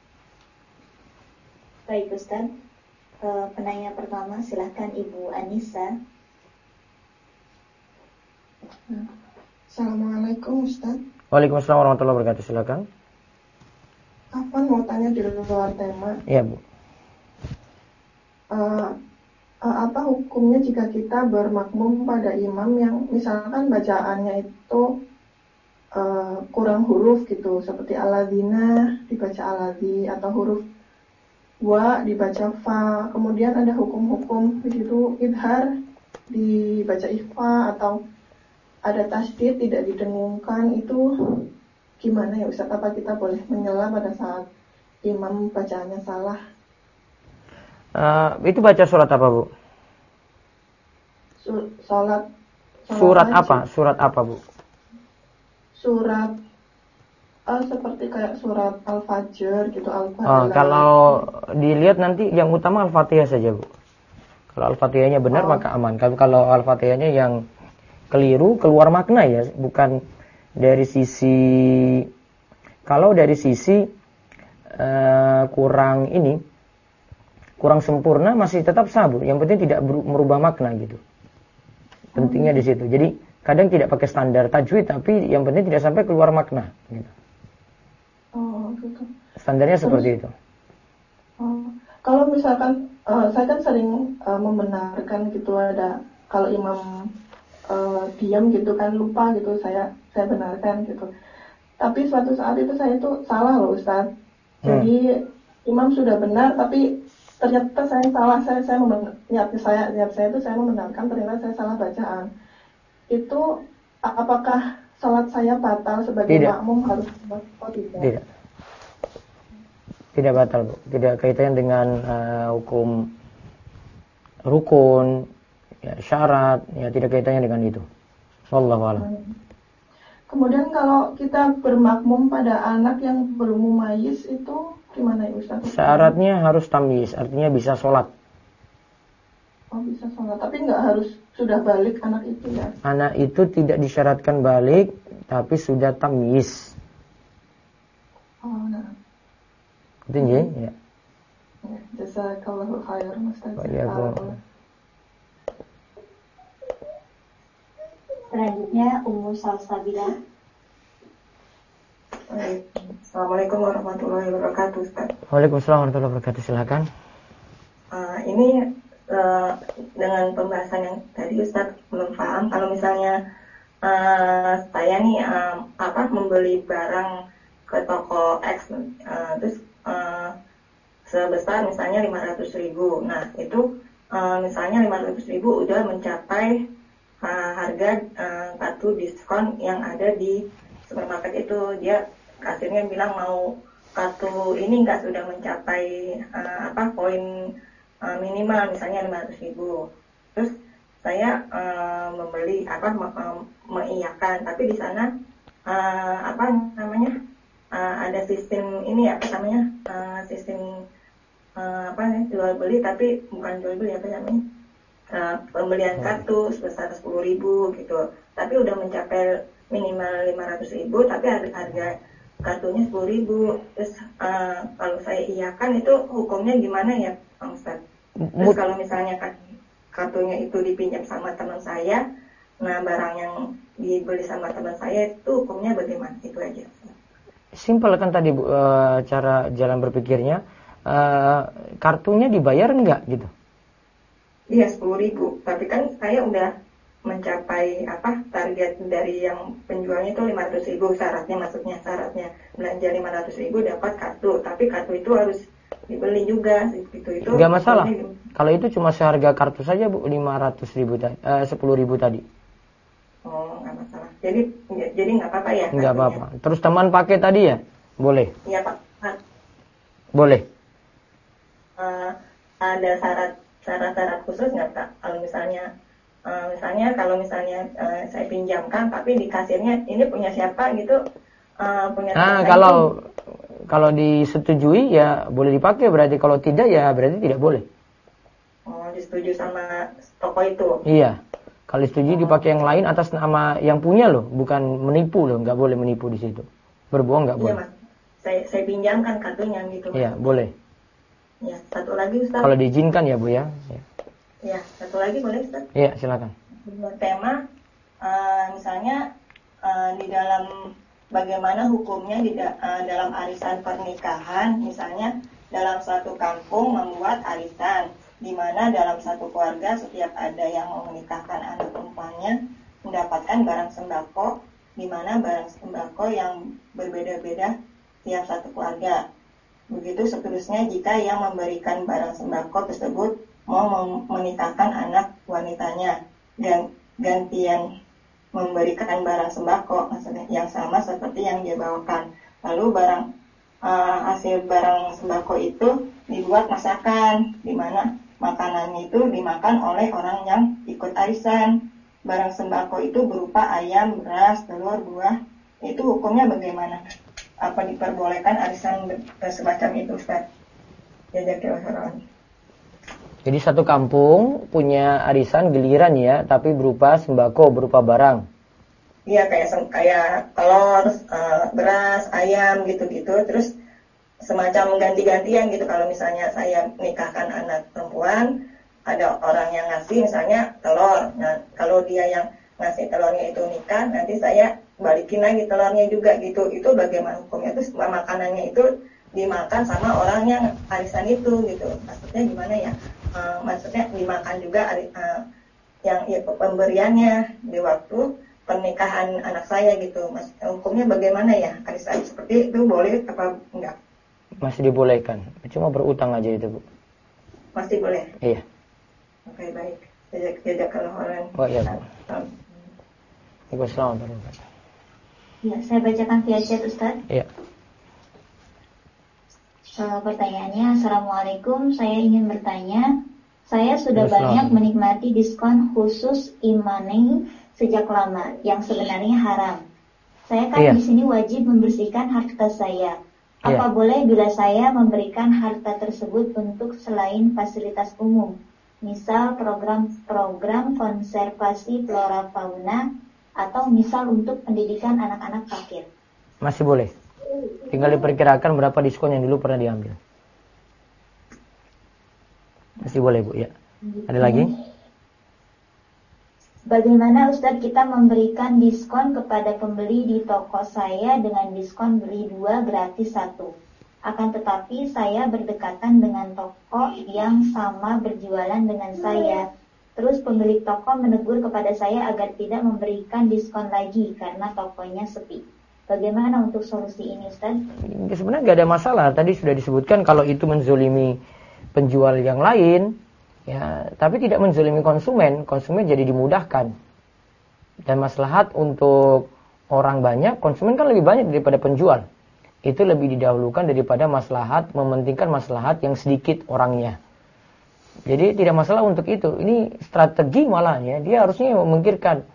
Baik Ustaz, penanya pertama silahkan Ibu Anissa.
Assalamualaikum Ustaz.
Waalaikumsalam warahmatullahi wabarakatuh, silakan.
Apa mau tanya di luar tema?
Iya Bu.
Apa hukumnya jika kita bermakmum pada imam yang misalkan bacaannya itu kurang huruf gitu, seperti alladzina dibaca alladzi atau huruf wa dibaca fa, kemudian ada hukum-hukum begitu, idhar dibaca ifa atau ada tasdid tidak didengungkan, itu gimana ya Ustaz? Apa kita boleh menyela pada saat imam bacaannya salah?
Itu baca surat apa Bu? Surat apa? Surat apa Bu?
Surat seperti kayak surat Al-Fajr gitu, Al-Fajr.
Kalau dilihat nanti yang utama Al-Fatihah saja Bu. Kalau Al-Fatihahnya benar maka aman. Kalau Al-Fatihahnya yang keliru, keluar makna ya, bukan dari sisi, kalau dari sisi kurang sempurna masih tetap sah Bu. Yang penting tidak merubah makna gitu. Pentingnya di situ. Jadi kadang tidak pakai standar tajwid, tapi yang penting tidak sampai keluar makna gitu.
Gitu.
Standarnya seperti itu.
Kalau misalkan saya kan sering membenarkan gitu, ada kalau imam diam gitu kan, lupa gitu, saya benarkan gitu. Tapi suatu saat itu saya itu salah loh Ustaz. Jadi imam sudah benar tapi ternyata saya salah. Niat saya itu saya membenarkan, ternyata saya salah bacaan. Itu apakah salat saya batal sebagai makmum harus tidak? Tidak
batal Bu. Tidak kaitannya dengan hukum rukun, ya, syarat, ya tidak kaitannya dengan itu. Wallahu a'lam.
Kemudian kalau kita bermakmum pada anak yang belum mumayyiz itu gimana ya Ustaz?
Syaratnya harus tamyiz, artinya bisa sholat.
Bisa sholat, tapi nggak harus sudah balik anak itu ya?
Anak itu tidak disyaratkan balik, tapi sudah tamyiz.
Nah.
Tinggi, ya.
Jazakallahu khairan Ustaz.
Selanjutnya Ummu Salsabila.
Assalamualaikum warahmatullahi wabarakatuh Ustaz.
Waalaikumsalam warahmatullahi wabarakatuh, silakan.
Ini dengan pembahasan yang tadi Ustaz belum paham. Kalau misalnya saya nih membeli barang ke toko X, terus sebesar misalnya 500.000. Nah itu misalnya 500.000 udah mencapai harga kartu diskon yang ada di supermarket itu. Dia kasirnya bilang mau kartu ini nggak sudah mencapai poin minimal misalnya 500.000. Terus saya membeli mengiyakan, tapi di sana ada sistem ini sistem jual beli, tapi bukan jual beli pembelian kartu sebesar 10.000 gitu, tapi udah mencapai minimal 500.000, tapi harga kartunya 10.000. Terus kalau saya iyakan itu hukumnya gimana ya Pak Ustaz? Terus kalau misalnya kartunya itu dipinjam sama teman saya, nah barang yang dibeli sama teman saya, itu hukumnya bagaimana? Itu aja.
Simpel kan tadi Bu, cara jalan berpikirnya. Kartunya dibayar enggak gitu?
Iya 10.000, tapi kan saya udah mencapai target dari yang penjualnya itu 500.000 syaratnya, maksudnya syaratnya belanja 500.000 dapat kartu, tapi kartu itu harus dibeli juga gitu. Itu
nggak masalah. Kalau itu cuma seharga kartu saja Bu, 500.000 tadi, 10.000 tadi.
Oh, nggak masalah. Jadi nggak apa-apa ya?
Nggak apa-apa. Terus teman pakai tadi ya? Boleh?
Iya Pak.
Boleh.
Ada syarat-syarat khusus nggak Kak? Kalau misalnya saya pinjamkan, tapi di kasirnya ini punya siapa gitu, punya.
Kalau disetujui ya boleh dipakai, berarti kalau tidak ya berarti tidak boleh.
Oh, disetujui sama toko itu?
Iya. Kalau disetujui dipakai yang lain atas nama yang punya loh, bukan menipu loh, nggak boleh menipu di situ. Berbohong nggak boleh.
Iya Mas, saya pinjamkan kartunya gitu.
Iya, boleh.
Ya, satu lagi Ustaz.
Kalau diizinkan ya Bu ya.
Ya, satu lagi boleh Ustaz?
Iya, silakan.
Tema, misalnya di dalam bagaimana hukumnya dalam arisan pernikahan, misalnya dalam satu kampung membuat arisan, di mana dalam satu keluarga setiap ada yang mau menikahkan anak perempuannya mendapatkan barang sembako, di mana barang sembako yang berbeda-beda tiap satu keluarga. Begitu seterusnya jika yang memberikan barang sembako tersebut mau menikahkan anak wanitanya dan gantian memberikan barang sembako maksudnya yang sama seperti yang dia bawakan. Lalu hasil barang sembako itu dibuat masakan, di mana makanannya itu dimakan oleh orang yang ikut arisan. Barang sembako itu berupa ayam, beras, telur, buah. Itu hukumnya bagaimana? Apa diperbolehkan arisan semacam itu Ustaz? Jazakallahu.
Jadi satu kampung punya arisan giliran ya, tapi berupa sembako, berupa barang.
Iya, kayak telur, beras, ayam gitu-gitu. Terus semacam ganti-gantian gitu. Kalau misalnya saya nikahkan anak perempuan, ada orang yang ngasih misalnya telur. Nah, kalau dia yang ngasih telurnya itu nikah, nanti saya balikin lagi telurnya juga gitu. Itu bagaimana hukumnya? Itu makanannya itu dimakan sama orang yang arisan itu gitu. Maksudnya gimana ya? Maksudnya dimakan juga yang pemberiannya di waktu pernikahan anak saya gitu. Mas, hukumnya bagaimana ya? Arisan seperti itu boleh apa enggak?
Masih dibolehkan. Cuma berutang aja itu Bu.
Masih boleh?
Iya.
Oke, baik. Jazakallahu khairan.
Oh iya Bu. Waalaikumsalam.
Ya, saya bacakan via chat Ustaz.
Iya.
Pertanyaannya, Assalamualaikum, saya ingin bertanya, saya sudah banyak menikmati diskon khusus e-money sejak lama, yang sebenarnya haram. Saya kan di sini wajib membersihkan harta saya. Apa boleh bila saya memberikan harta tersebut untuk selain fasilitas umum, misal program konservasi flora fauna, atau misal untuk pendidikan anak-anak fakir?
Masih boleh. Tinggal diperkirakan berapa diskon yang dulu pernah diambil. Masih boleh Bu ya. Ada lagi?
Bagaimana Ustadz kita memberikan diskon kepada pembeli di toko saya dengan diskon beli 2 gratis 1. Akan tetapi saya berdekatan dengan toko yang sama berjualan dengan saya. Terus pemilik toko menegur kepada saya agar tidak memberikan diskon lagi karena tokonya sepi. Bagaimana untuk solusi ini Ustaz?
Sebenarnya nggak ada masalah. Tadi sudah disebutkan kalau itu menzolimi penjual yang lain, ya, tapi tidak menzolimi konsumen. Konsumen jadi dimudahkan. Dan maslahat untuk orang banyak, konsumen kan lebih banyak daripada penjual. Itu lebih didahulukan daripada maslahat, mementingkan maslahat yang sedikit orangnya. Jadi tidak masalah untuk itu. Ini strategi malah ya. Dia harusnya memikirkan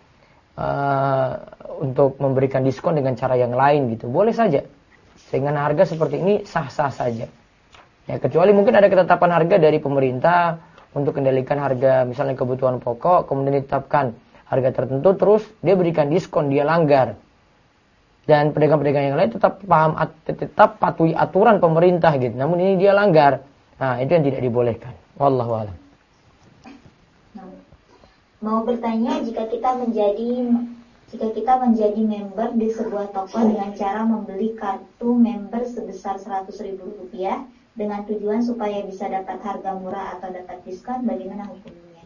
untuk memberikan diskon dengan cara yang lain gitu. Boleh saja. Dengan harga seperti ini sah-sah saja. Ya, kecuali mungkin ada ketetapan harga dari pemerintah untuk kendalikan harga misalnya kebutuhan pokok, kemudian ditetapkan harga tertentu, terus dia berikan diskon, dia langgar. Dan pedagang-pedagang yang lain tetap patuhi aturan pemerintah gitu. Namun ini dia langgar. Nah, itu yang tidak dibolehkan. Wallahu a'lam.
Mau bertanya, jika kita menjadi Jika kita menjadi member di sebuah toko dengan cara membeli kartu member sebesar Rp100.000 dengan tujuan supaya bisa dapat harga murah atau dapat diskon, bagaimana hukumnya?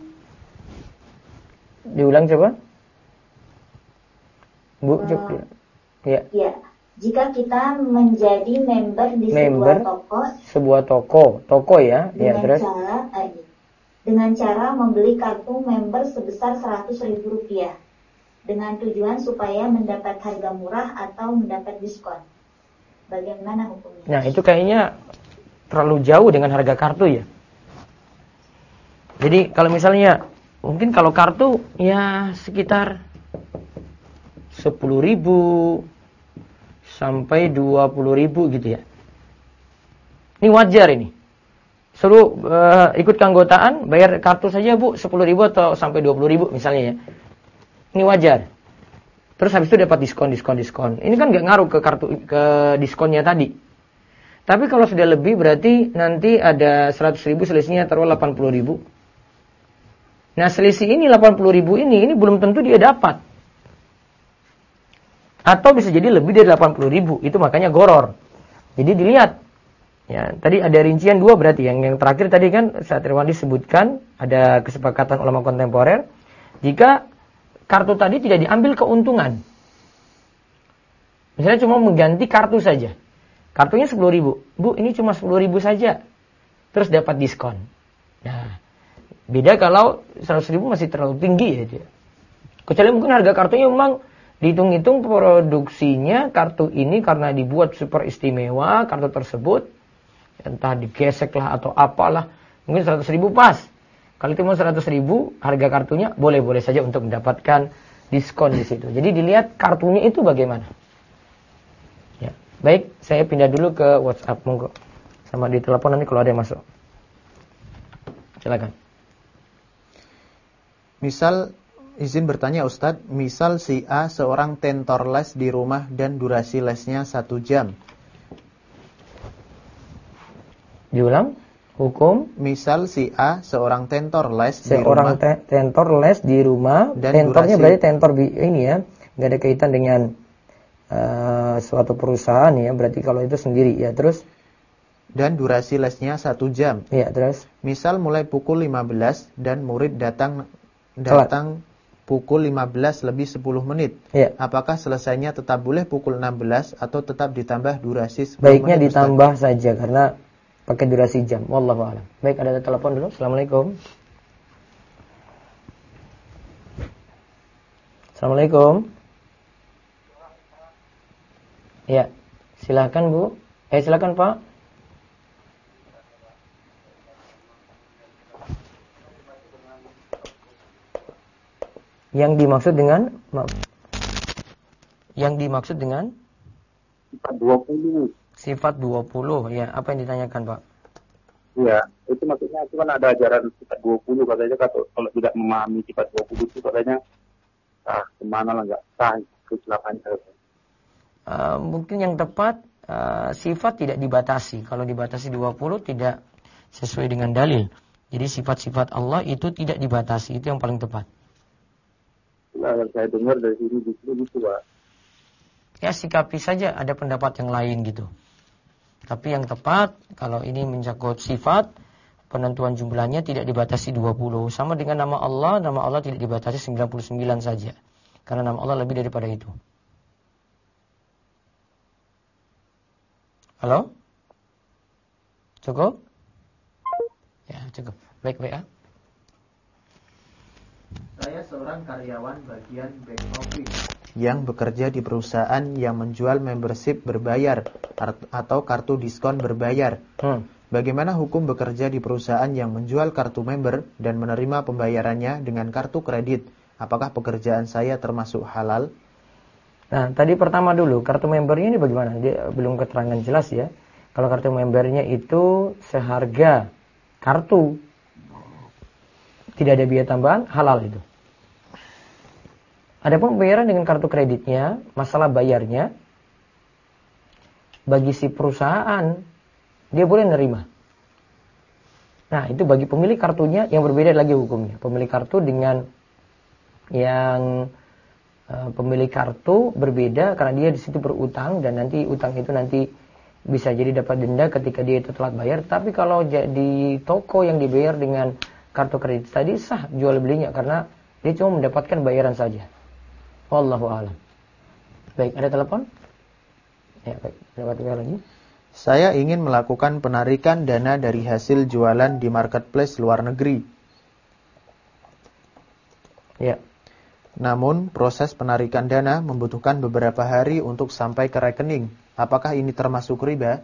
Diulang coba. Bu, coba. Ya.
Ya. Jika kita menjadi member di
sebuah toko ya,
dengan
ya terus
dengan cara membeli kartu member sebesar Rp100.000 dengan tujuan supaya mendapat harga murah atau mendapat diskon. Bagaimana hukumnya?
Nah, itu kayaknya terlalu jauh dengan harga kartu ya. Jadi kalau misalnya mungkin kalau kartu ya sekitar 10.000 sampai 20.000 gitu ya. Ini wajar ini. Suruh ikut keanggotaan, bayar kartu saja Bu 10.000 atau sampai 20.000 misalnya ya. Ini wajar. Terus habis itu dapat diskon. Ini kan nggak ngaruh ke diskonnya tadi. Tapi kalau sudah lebih berarti nanti ada 100.000 selisihnya taruh 80.000. Nah selisih ini 80.000 ini belum tentu dia dapat. Atau bisa jadi lebih dari 80.000. Itu makanya goror. Jadi dilihat. Ya, tadi ada rincian 2 berarti. Yang terakhir tadi kan saat Irwandi sebutkan ada kesepakatan ulama kontemporer. Jika kartu tadi tidak diambil keuntungan. Misalnya cuma mengganti kartu saja. Kartunya 10.000. Bu, ini cuma 10.000 saja. Terus dapat diskon. Nah, beda kalau 100.000 masih terlalu tinggi ya. Kecuali mungkin harga kartunya memang dihitung-hitung produksinya kartu ini karena dibuat super istimewa, kartu tersebut. Entah digesek lah atau apalah. Mungkin 100.000 pas. Kalau itu mau 100.000, harga kartunya boleh-boleh saja untuk mendapatkan diskon di situ. Jadi dilihat kartunya itu bagaimana. Ya. Baik, saya pindah dulu ke WhatsApp, monggo. Sama di telepon nanti kalau ada yang masuk. Silakan.
Misal, izin bertanya Ustadz, misal si A seorang tentor les di rumah dan durasi lesnya 1 jam.
Diulang. Hukum,
misal si A seorang tentor les di
rumah. Tentor les di rumah. Dan tentornya durasi, berarti tentor ini ya, nggak ada kaitan dengan suatu perusahaan ya. Berarti kalau itu sendiri ya. Terus
dan durasi lesnya 1 jam.
Ya, terus
misal mulai pukul 15 dan murid datang pukul 15 lebih 10 menit.
Ya.
Apakah selesainya tetap boleh pukul 16 atau tetap ditambah durasi 10
Baiknya
menit? Baiknya
ditambah saja karena pakai durasi jam. Wallahu a'lam. Baik, ada telepon dulu. Assalamualaikum. Assalamualaikum. Ya, silakan Bu. Silakan Pak. Yang dimaksud dengan
sifat 20.
Sifat 20 ya. Apa yang ditanyakan Pak?
Iya, itu maksudnya itu kan ada ajaran sifat 20 katanya kalau tidak memahami sifat 20 itu katanya kemana lah nggak sah kesilapannya.
Mungkin yang tepat sifat tidak dibatasi. Kalau dibatasi 20 tidak sesuai dengan dalil. Jadi sifat-sifat Allah itu tidak dibatasi. Itu yang paling tepat.
Nah, yang saya dengar dari sini gitu Pak.
Ya sikapi saja, ada pendapat yang lain gitu. Tapi yang tepat kalau ini mencakup sifat, penentuan jumlahnya tidak dibatasi 20. Sama dengan nama Allah tidak dibatasi 99 saja. Karena nama Allah lebih daripada itu. Halo? Cukup? Ya, cukup. Baik, ya.
Saya seorang karyawan bagian back office yang bekerja di perusahaan yang menjual membership berbayar atau kartu diskon berbayar. Bagaimana hukum bekerja di perusahaan yang menjual kartu member dan menerima pembayarannya dengan kartu kredit? Apakah pekerjaan saya termasuk halal?
Nah, tadi pertama dulu, kartu membernya ini bagaimana? Dia belum keterangan jelas ya. Kalau kartu membernya itu seharga kartu, tidak ada biaya tambahan, halal itu. Adapun pembayaran dengan kartu kreditnya, masalah bayarnya, bagi si perusahaan, dia boleh nerima. Nah, itu bagi pemilik kartunya yang berbeda lagi hukumnya. Pemilik kartu dengan yang pemilik kartu berbeda karena dia di situ berutang dan nanti utang itu nanti bisa jadi dapat denda ketika dia itu telat bayar. Tapi kalau di toko yang dibayar dengan kartu kredit tadi sah jual belinya karena dia cuma mendapatkan bayaran saja. Wallahu a'lam. Baik, ada telepon? Ya, baik. Dapat lagi.
Saya ingin melakukan penarikan dana dari hasil jualan di marketplace luar negeri.
Ya.
Namun, proses penarikan dana membutuhkan beberapa hari untuk sampai ke rekening. Apakah ini termasuk riba?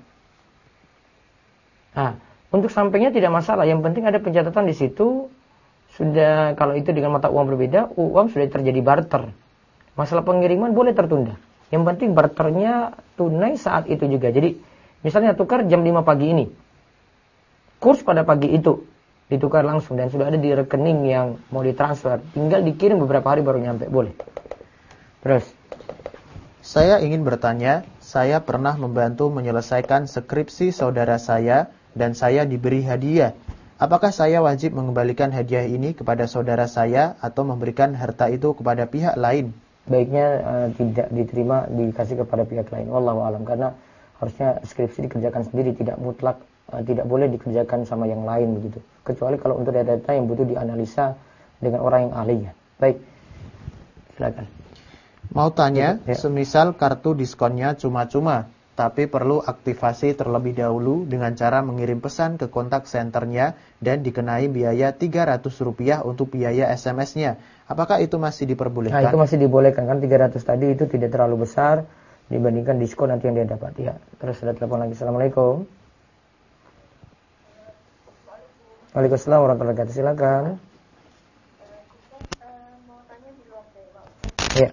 Untuk sampainya tidak masalah. Yang penting ada pencatatan di situ. Sudah, kalau itu dengan mata uang berbeda, uang sudah terjadi barter. Masalah pengiriman boleh tertunda. Yang penting barternya tunai saat itu juga. Jadi, misalnya tukar jam 5 pagi ini. Kurs pada pagi itu ditukar langsung dan sudah ada di rekening yang mau ditransfer. Tinggal dikirim beberapa hari baru nyampe. Boleh. Terus.
Saya ingin bertanya, saya pernah membantu menyelesaikan skripsi saudara saya dan saya diberi hadiah. Apakah saya wajib mengembalikan hadiah ini kepada saudara saya atau memberikan harta itu kepada pihak lain?
Baiknya tidak diterima, dikasih kepada pihak lain. Wallahu a'lam, karena harusnya skripsi dikerjakan sendiri, tidak mutlak, tidak boleh dikerjakan sama yang lain begitu. Kecuali kalau untuk data-data yang butuh dianalisa dengan orang yang ahlinya. Baik, silakan.
Mau tanya,
Ya.
semisal kartu diskonnya cuma-cuma, tapi perlu aktivasi terlebih dahulu dengan cara mengirim pesan ke kontak senternya dan dikenai biaya Rp300 untuk biaya SMS-nya. Apakah itu masih diperbolehkan?
Nah, itu masih dibolehkan kan 300 tadi itu tidak terlalu besar dibandingkan diskon nanti yang dia dapat. Ya, terus ada telepon lagi. Assalamualaikum. Waalaikumsalam warahmatullahi wabarakatuh. Silakan.
Mau tanya di luar tema.
Ya.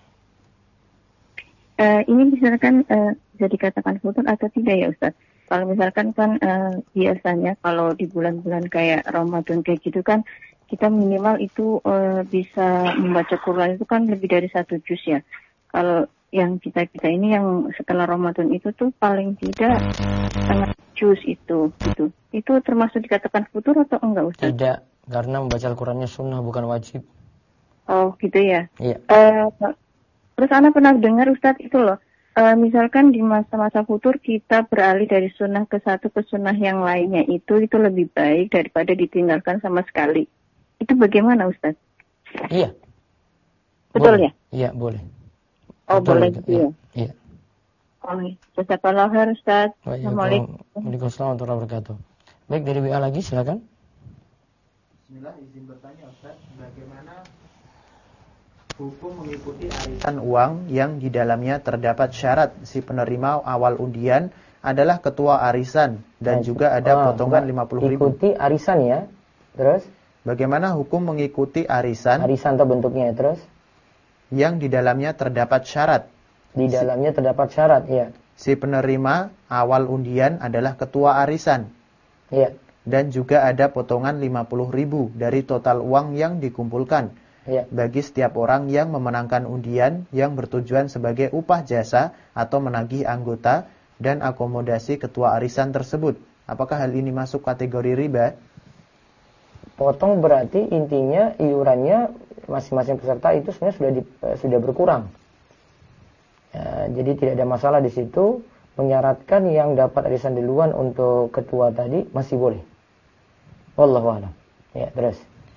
Ini misalkan bisa dikatakan futur atau tidak ya Ustaz? Kalau misalkan kan biasanya kalau di bulan-bulan kayak Ramadan kayak gitu kan kita minimal itu bisa membaca Quran itu kan lebih dari 1 juz ya. Kalau yang kita ini yang setelah Ramadan itu tuh paling tidak setengah juz itu gitu. Itu termasuk dikatakan futur atau enggak Ustaz?
Tidak, karena membaca Al-Qur'annya sunnah bukan wajib.
Oh gitu ya.
Iya.
Terus Ana pernah dengar Ustadz itu loh, misalkan di masa-masa futur kita beralih dari sunnah ke satu ke sunnah yang lainnya itu lebih baik daripada ditinggalkan sama sekali. Itu bagaimana Ustadz?
Iya.
Betul
boleh.
ya?
Iya, boleh.
Oh
Betul,
boleh
betul.
gitu ya?
Iya.
Oh iya. Jazakallah khair Ustadz. Assalamualaikum.
Waalaikumsalam warahmatullahi wabarakatuh. Baik, dari WA lagi silakan.
Bismillah, izin bertanya Ustaz, bagaimana hukum mengikuti arisan uang yang di dalamnya terdapat syarat si penerima awal undian adalah ketua arisan dan juga ada potongan 50.000.
Ikuti arisan ya. Terus?
Bagaimana hukum mengikuti arisan
Arisan atau bentuknya terus?
yang di dalamnya terdapat syarat?
Di dalamnya terdapat syarat, ya.
Si penerima awal undian adalah ketua arisan.
Iya.
Dan juga ada potongan 50.000 dari total uang yang dikumpulkan.
Ya.
Bagi setiap orang yang memenangkan undian yang bertujuan sebagai upah jasa atau menagih anggota dan akomodasi ketua arisan tersebut. Apakah hal ini masuk kategori riba?
Potong berarti intinya iurannya masing-masing peserta itu sebenarnya sudah berkurang. Ya, jadi tidak ada masalah di situ. Menyaratkan yang dapat arisan duluan untuk ketua tadi masih boleh. Wallahu a'lam. Ya, terus.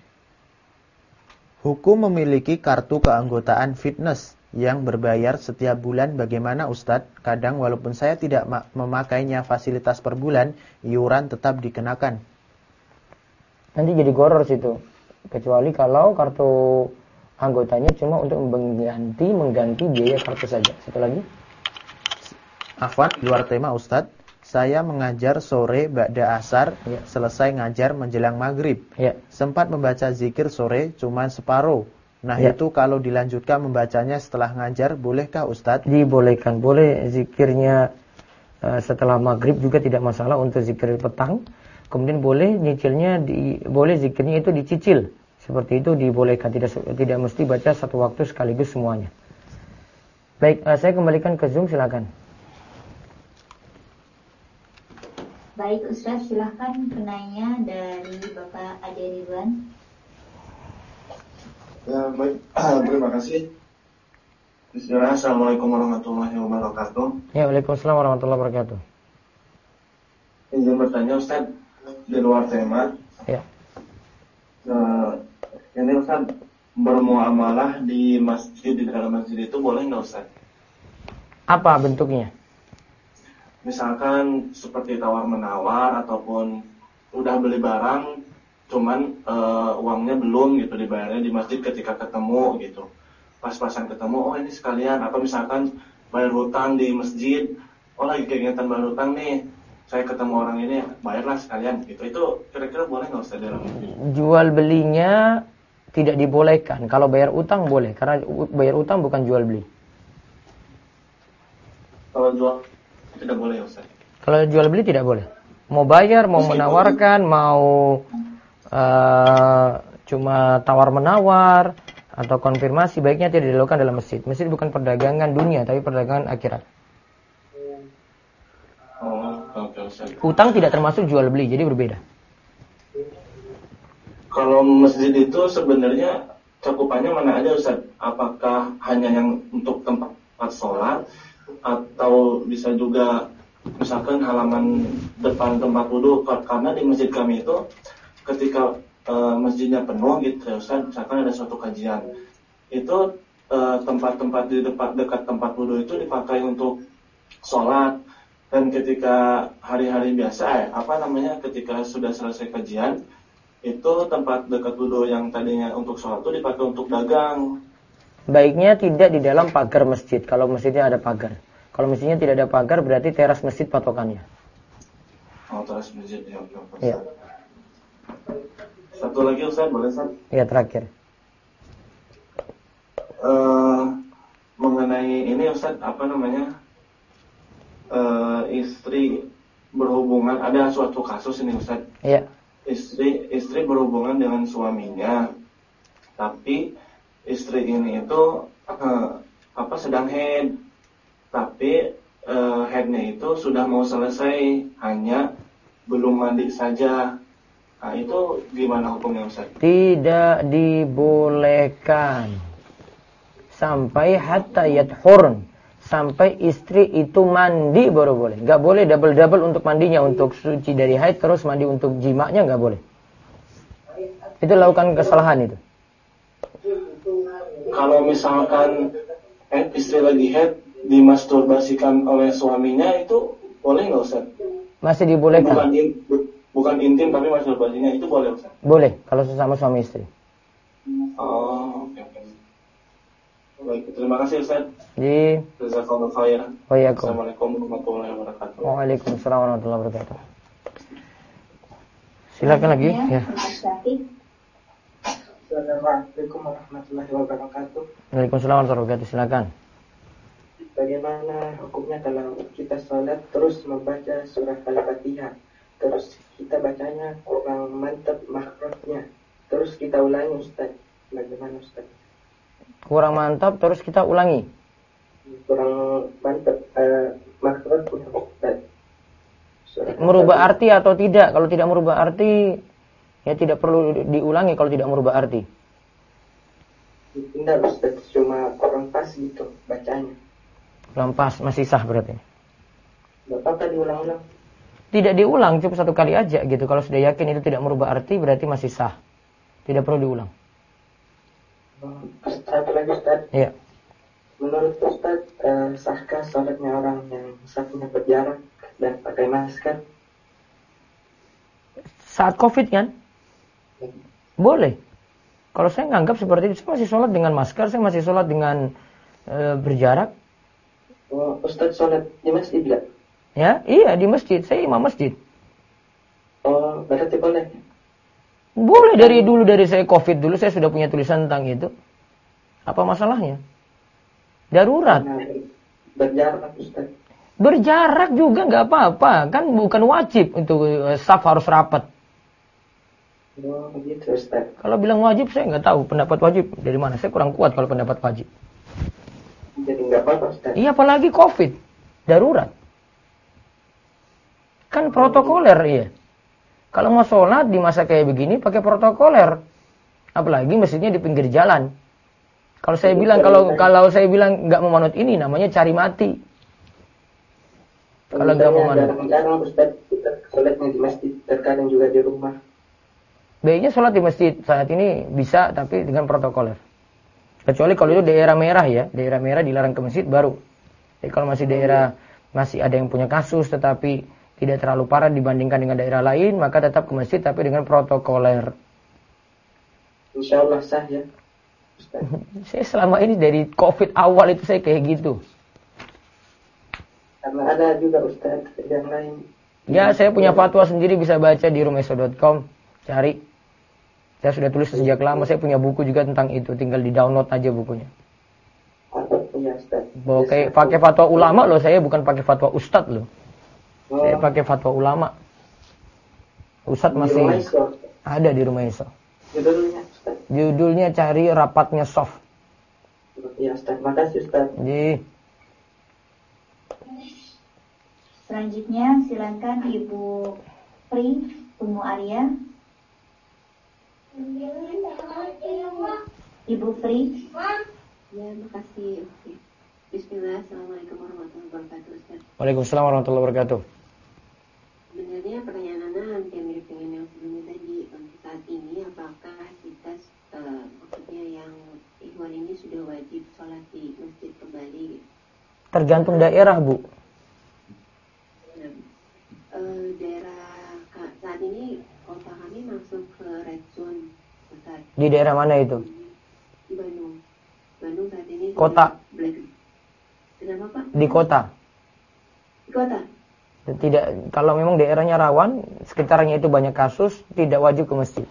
Hukum memiliki kartu keanggotaan fitness yang berbayar setiap bulan bagaimana Ustadz? Kadang walaupun saya tidak memakainya fasilitas per bulan, iuran tetap dikenakan.
Nanti jadi goror situ. Kecuali kalau kartu anggotanya cuma untuk mengganti biaya kartu saja. Satu lagi.
Afwan, luar tema Ustadz. Saya mengajar sore ba'da asar,
Ya.
selesai ngajar menjelang maghrib.
Ya.
Sempat membaca zikir sore cuma separuh. Nah
Ya.
itu kalau dilanjutkan membacanya setelah ngajar, bolehkah Ustadz?
Dibolehkan. Boleh zikirnya setelah maghrib juga tidak masalah untuk zikir petang. Kemudian boleh nyicilnya, boleh zikirnya itu dicicil. Seperti itu dibolehkan. Tidak mesti baca satu waktu sekaligus semuanya. Baik, saya kembalikan ke Zoom, silakan.
Baik Ustaz, silahkan penanya dari Bapak Ade Ridwan.
Ya, baik, terima kasih. Bismillah, Assalamualaikum warahmatullahi wabarakatuh.
Ya, waalaikumsalam warahmatullahi wabarakatuh.
Izin bertanya Ustaz, di luar tema.
Ya.
Ini Ustaz, bermuamalah di masjid, di dalam masjid itu boleh nggak Ustaz?
Apa bentuknya?
Misalkan seperti tawar-menawar ataupun udah beli barang, cuman uangnya belum gitu dibayarnya di masjid ketika ketemu gitu. Pas-pasan ketemu, oh ini sekalian. Atau misalkan bayar hutang di masjid, oh lagi kegiatan bayar hutang nih, saya ketemu orang ini, bayarlah sekalian gitu. Itu kira-kira boleh nggak Ustaz dalam masjid?
Jual belinya tidak dibolehkan. Kalau bayar utang boleh, karena bayar utang bukan jual beli.
Kalau jual tidak boleh ya Ustaz?
Kalau jual beli tidak boleh. Mau bayar, mau menawarkan, mau cuma tawar-menawar atau konfirmasi, baiknya tidak dilakukan dalam masjid. Masjid bukan perdagangan dunia, tapi perdagangan akhirat.
Oh, oke Ustaz.
Utang tidak termasuk jual beli, jadi berbeda.
Kalau masjid itu sebenarnya cakupannya mana aja Ustaz? Apakah hanya yang untuk tempat sholat atau bisa juga misalkan halaman depan tempat wudhu? Karena di masjid kami itu ketika masjidnya penuh gitu ya Ustaz, misalkan ada suatu kajian, itu tempat-tempat di dekat tempat wudhu itu dipakai untuk sholat. Dan ketika hari-hari biasa ketika sudah selesai kajian, itu tempat dekat wudhu yang tadinya untuk sholat itu dipakai untuk dagang.
Baiknya tidak di dalam pagar masjid, kalau masjidnya ada pagar. Kalau masjidnya tidak ada pagar, berarti teras masjid patokannya.
Oh, teras masjid ya.
Ya.
Satu lagi Ustaz, boleh Ustaz?
Ya, terakhir.
Mengenai ini Ustaz, istri berhubungan, ada suatu kasus ini Ustaz.
Iya.
Istri berhubungan dengan suaminya, tapi istri ini itu sedang haid, tapi haidnya itu sudah mau selesai, hanya belum mandi saja. Nah, itu gimana hukumnya Ustaz?
Tidak dibolehkan sampai hatta yadhurn, sampai istri itu mandi baru boleh. Gak boleh double-double untuk mandinya, untuk suci dari haid terus mandi untuk jimaknya gak boleh. Itu lakukan kesalahan itu.
Kalau misalkan istri lagi haid dimasturbasikan oleh suaminya, itu boleh nggak Ustaz?
Masih dibolehkan.
Bukan intim tapi masturbasinya itu boleh Ustaz?
Boleh kalau sesama suami istri.
Oh, oke. Baik, terima kasih Ustaz.
Jazakallahu khairan.
Assalamualaikum warahmatullahi wabarakatuh.
Waalaikumsalam warahmatullahi wabarakatuh. Silakan lagi ya.
Assalamualaikum warahmatullahi wabarakatuh.
Waalaikumsalam warahmatullahi wabarakatuh. Silakan.
Bagaimana hukumnya kalau kita sholat terus membaca surah Al-Fatihah, terus kita bacanya kurang mantap makhrajnya, terus kita ulangi Ustaz, bagaimana Ustaz?
Kurang mantap terus kita ulangi.
Kurang mantap makhrajnya Ustaz.
Merubah arti atau tidak? Kalau tidak merubah arti, ya tidak perlu diulangi kalau tidak merubah arti.
Tidak Ustaz, cuma kurang pas gitu bacanya.
Kurang pas, masih sah berarti.
Tidak apa-apa diulang-ulang.
Tidak diulang, cukup satu kali aja gitu. Kalau sudah yakin itu tidak merubah arti, berarti masih sah. Tidak perlu diulang.
Satu lagi Ustaz.
Iya.
Menurut Ustaz, sahkah sholatnya orang yang safnya berjarak dan pakai masker?
Saat COVID kan? Boleh. Kalau saya nganggap seperti itu, saya masih sholat dengan masker, saya masih sholat dengan berjarak.
Oh, Ustaz sholat di masjid gak?
Ya, iya di masjid. Saya imam masjid.
Oh, berarti boleh?
Boleh dari dulu, dari saya COVID dulu, saya sudah punya tulisan tentang itu. Apa masalahnya? Darurat.
Nah, berjarak Ustaz.
Berjarak juga nggak apa-apa. Kan bukan wajib untuk saf harus rapat.
Oh, begitu Ustaz.
Kalau bilang wajib, saya nggak tahu pendapat wajib dari mana. Saya kurang kuat kalau pendapat wajib.
Jadi nggak apa-apa Ustaz.
Iya, apalagi COVID. Darurat. Kan protokoler, iya. Kalau mau sholat di masa kayak begini, pakai protokoler. Apalagi masjidnya di pinggir jalan. Kalau saya bilang kalau saya bilang nggak memanut ini namanya cari mati. Kalau nggak memanut.
Jarang Ustaz kita sholatnya di masjid, terkadang juga di rumah.
Baiknya sholat di masjid saat ini bisa, tapi dengan protokoler. Kecuali kalau itu daerah merah ya, daerah merah dilarang ke masjid baru. Jadi kalau masih daerah masih ada yang punya kasus tetapi tidak terlalu parah dibandingkan dengan daerah lain, maka tetap ke masjid tapi dengan protokoler.
Insyaallah sah ya, Ustaz.
Saya selama ini dari COVID awal itu saya kayak gitu.
Karena ada juga Ustaz yang lain.
Ya, saya punya fatwa sendiri, bisa baca di rumeso.com, cari. Saya sudah tulis sejak lama, saya punya buku juga tentang itu, tinggal di-download aja bukunya.
Iya, Ustaz.
Oke, pakai fatwa ulama loh, saya bukan pakai fatwa ustadz loh. Saya pakai fatwa ulama. Ustadz masih ada di rumah Iso.
Judulnya, Ustaz.
Judulnya cari rapatnya soft.
Iya, Ustaz. Makasih, Ustaz.
Ji.
Selanjutnya silakan Ibu Pri Umu Arya. Ibu Pri.
Ya, makasih. Bismillah, Assalamualaikum warahmatullahi wabarakatuh, Ustaz.
Waalaikumsalam warahmatullahi wabarakatuh.
Sebenarnya pertanyaan Anda hampir mirip dengan yang sebelumnya tadi. Untuk saat ini, apakah kita, maksudnya yang ikhwan ini sudah wajib sholat di masjid kembali?
Tergantung daerah, Bu.
Nah, daerah saat ini kota kami masuk ke red zone, Ustaz.
Di daerah mana itu?
Di Bandung. Bandung saat ini
Kota.
Black. Kenapa, Pak?
Di kota.
Di kota.
Tidak, kalau memang daerahnya rawan, sekitarnya itu banyak kasus, tidak wajib ke masjid.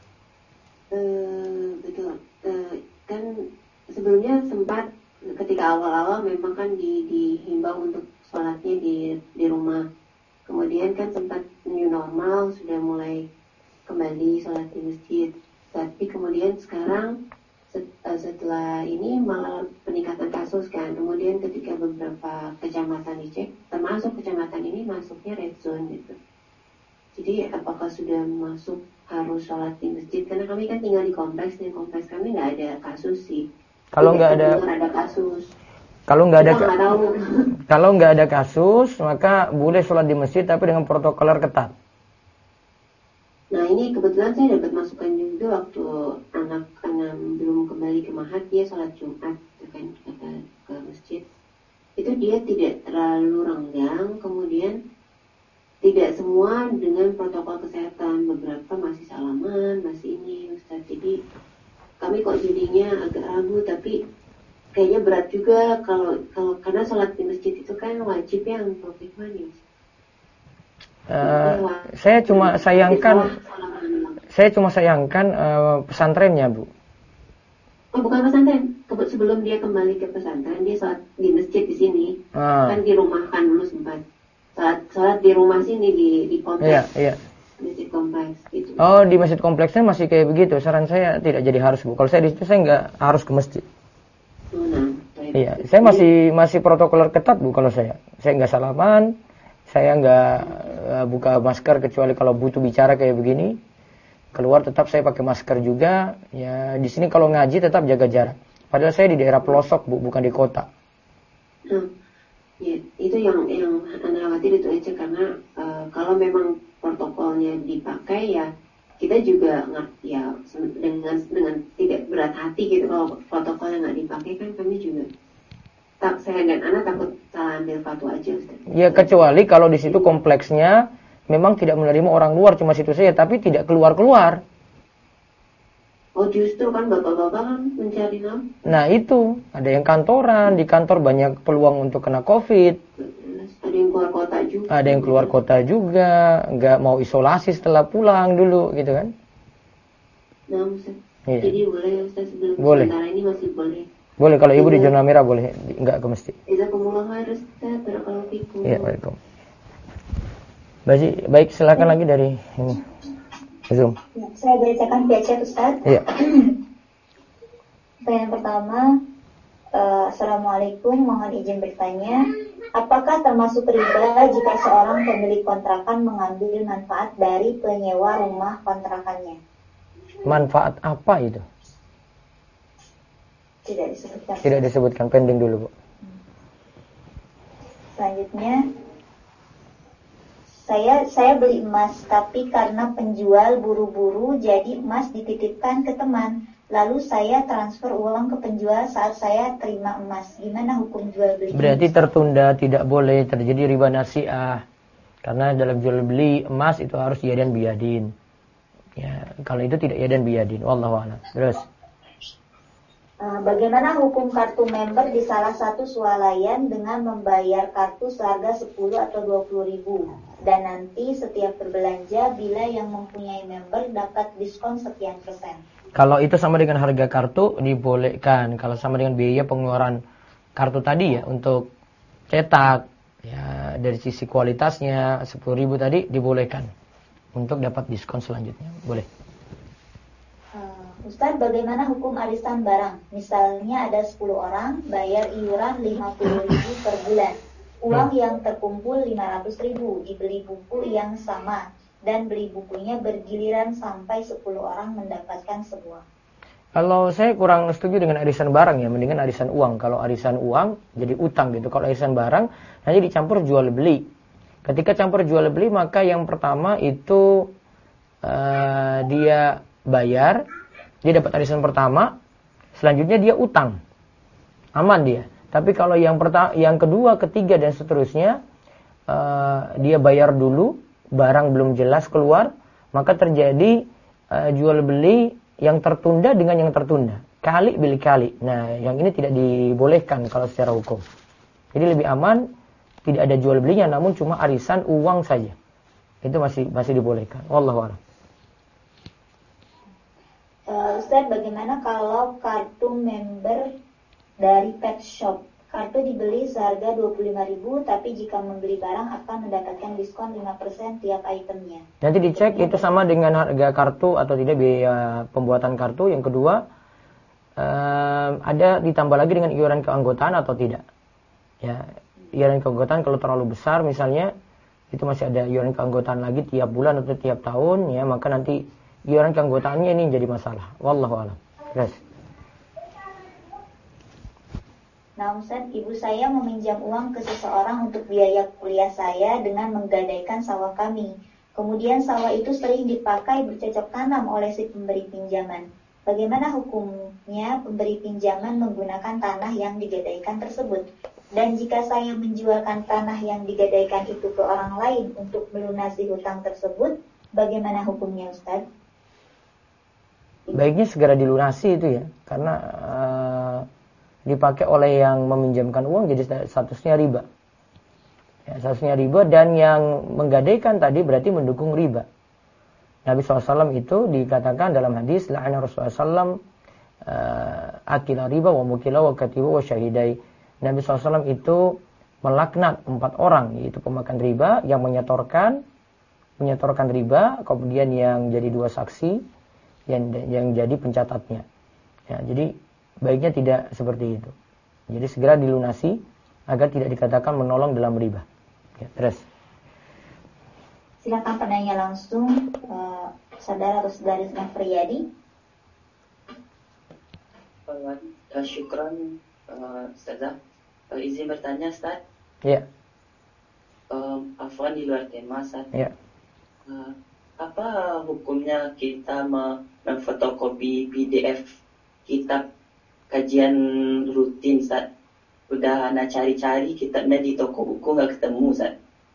Betul. Kan sebelumnya sempat ketika awal-awal memang kan dihimbau untuk sholatnya di rumah. Kemudian kan sempat new normal, sudah mulai kembali sholat di masjid. Tapi kemudian sekarang setelah ini malah peningkatan kasus kan. Kemudian ketika beberapa kecamatan dicek, termasuk kecamatan ini masuknya red zone gitu. Jadi apakah sudah masuk harus sholat di masjid? Karena kami kan tinggal di kompleks, dan kompleks kami nggak ada kasus sih.
Kalau nggak ada
kasus.
Kalau nggak ada kasus, maka boleh sholat di masjid tapi dengan protokoler ketat.
Nah ini kebetulan saya dapat masukan juga waktu anak belum kembali ke Mahat, dia sholat Jumat kan ke masjid. Itu dia tidak terlalu renggang, kemudian tidak semua dengan protokol kesehatan, beberapa masih salaman, masih ini Ustaz. Jadi kami kok jadinya agak ragu, tapi kayaknya berat juga kalau karena sholat di masjid itu kan wajib ya untuk ikhwan ya.
Saya cuma sayangkan pesantrennya, Bu.
Oh, bukan pesantren. Sebelum dia kembali ke pesantren, dia sholat di masjid di sini. Kan di rumah kan dulu sempat. Sholat di rumah sini di kompleks. Iya. Masjid kompleks gitu.
Oh, di masjid kompleksnya masih kayak begitu. Saran saya tidak jadi harus, Bu. Kalau saya di situ saya nggak harus ke masjid. Iya, saya masih protokoler ketat, Bu. Kalau saya nggak salaman. Saya nggak buka masker kecuali kalau butuh bicara kayak begini. Keluar tetap saya pakai masker juga. Ya di sini kalau ngaji tetap jaga jarak. Padahal saya di daerah pelosok, Bu, bukan di kota.
Ya, itu yang Anda khawatir itu aja karena kalau memang protokolnya dipakai ya kita juga ya dengan tidak berat hati gitu. Kalau protokolnya nggak dipakai kan kami juga. Saya dan anak takut salah ambil fatwa aja, Ustaz. Ya,
kecuali kalau di situ kompleksnya memang tidak menerima orang luar, cuma situ saja, tapi tidak keluar-keluar.
Oh, justru kan bapak-bapak kan mencari nama.
Nah itu, ada yang kantoran, di kantor banyak peluang untuk kena COVID.
Ada yang keluar kota juga.
Ada yang keluar kota juga, nggak mau isolasi setelah pulang dulu, gitu kan?
Nah, Ustaz.
Iya.
Jadi boleh, Ustaz, sebelum sementara ini masih boleh.
Boleh, kalau ibu di zona merah boleh, enggak ke masjid.
Jazakumullah khair, Ustaz. Barakallahu fikum.
Iya, waalaikum. Baik, silakan lagi dari ini. Zoom.
Ya, saya bacakan via chat, Ustaz.
Iya.
Pertanyaan pertama, Assalamualaikum, mohon izin bertanya, apakah termasuk riba jika seorang pemilik kontrakan mengambil manfaat dari penyewa rumah kontrakannya?
Manfaat apa itu?
Tidak disebutkan.
Tidak disebutkan, pending dulu, Bu.
Selanjutnya, saya beli emas, tapi karena penjual buru-buru, jadi emas dititipkan ke teman. Lalu saya transfer uang ke penjual saat saya terima emas. Gimana hukum jual beli?
Berarti tertunda, tidak boleh terjadi riba nasi'ah. Karena dalam jual beli emas itu harus yadan biyadin. Ya, kalau itu tidak yadan biyadin. Wallahu a'lam. Terus.
Bagaimana hukum kartu member di salah satu swalayan dengan membayar kartu seharga 10 atau 20 ribu? Dan nanti setiap berbelanja bila yang mempunyai member dapat diskon sekian persen.
Kalau itu sama dengan harga kartu dibolehkan. Kalau sama dengan biaya pengeluaran kartu tadi ya untuk cetak ya dari sisi kualitasnya 10 ribu tadi dibolehkan untuk dapat diskon selanjutnya. Boleh.
Ustaz, bagaimana hukum arisan barang? Misalnya ada 10 orang, bayar iuran 50 ribu per bulan. Uang yang terkumpul 500 ribu, dibeli buku yang sama, dan beli bukunya bergiliran sampai 10 orang mendapatkan sebuah.
Kalau saya kurang setuju dengan arisan barang ya, mendingan arisan uang. Kalau arisan uang jadi utang gitu. Kalau arisan barang nanti dicampur jual beli. Ketika campur jual beli maka yang pertama itu dia bayar, dia dapat arisan pertama, selanjutnya dia utang. Aman dia. Tapi kalau yang kedua, ketiga dan seterusnya dia bayar dulu, barang belum jelas keluar, maka terjadi jual beli yang tertunda dengan yang tertunda. Kali bil kali. Nah, yang ini tidak dibolehkan kalau secara hukum. Jadi lebih aman tidak ada jual belinya, namun cuma arisan uang saja. Itu masih dibolehkan. Wallahu a'lam.
Ustaz, bagaimana kalau kartu member dari pet shop? Kartu dibeli seharga 25.000, tapi jika membeli barang akan mendapatkan diskon 5% tiap itemnya.
Nanti dicek itu sama dengan harga kartu atau tidak biaya pembuatan kartu. Yang kedua, ada ditambah lagi dengan iuran keanggotaan atau tidak. Ya, iuran keanggotaan kalau terlalu besar misalnya, itu masih ada iuran keanggotaan lagi tiap bulan atau tiap tahun, ya maka nanti iuran keanggotaannya ini jadi masalah. Wallahu a'lam. Yes.
Nah Ustaz, ibu saya meminjam uang ke seseorang untuk biaya kuliah saya dengan menggadaikan sawah kami. Kemudian sawah itu sering dipakai bercocok tanam oleh si pemberi pinjaman. Bagaimana hukumnya pemberi pinjaman menggunakan tanah yang digadaikan tersebut? Dan jika saya menjualkan tanah yang digadaikan itu ke orang lain untuk melunasi hutang tersebut, bagaimana hukumnya Ustaz?
Baiknya segera dilunasi itu ya, karena dipakai oleh yang meminjamkan uang jadi statusnya riba. Ya, statusnya riba, dan yang menggadaikan tadi berarti mendukung riba. Nabi SAW itu dikatakan dalam hadis, la'ana Rasulullah SAW akila riba wa mukila wa katiba wa syahidai. Nabi SAW itu melaknat 4 orang, yaitu pemakan riba, yang menyetorkan riba, kemudian yang jadi 2 saksi, yang jadi pencatatnya. Ya, jadi baiknya tidak seperti itu. Jadi segera dilunasi agar tidak dikatakan menolong dalam riba. Ya, terus.
Silakan penanya langsung, saudara atau saudari sedang Priyadi.
Syukran, Ustazah. Izin bertanya, Ustaz.
Ya.
Afwan di luar tema, Ustaz.
Ya.
Apa hukumnya kita memfotokopi PDF kitab kajian rutin, Ustaz? Udah anak cari-cari kitabnya di toko buku nggak ketemu, Ustaz.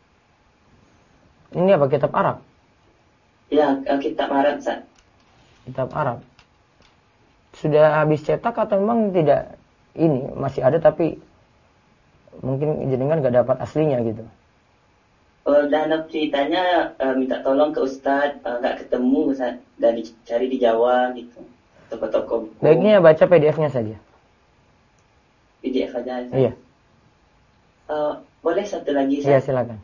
Ini apa, kitab Arab?
Ya, kitab Arab, Ustaz.
Kitab Arab. Sudah habis cetak atau memang tidak? Ini masih ada tapi mungkin jenengan nggak dapat aslinya gitu.
Dan ceritanya minta tolong ke Ustadz, nggak ketemu Ustadz, dan dicari di Jawa gitu, toko-toko buku.
Baiknya baca PDF-nya saja.
PDF aja.
Iya.
Boleh satu lagi, Ustadz?
Iya, silakan.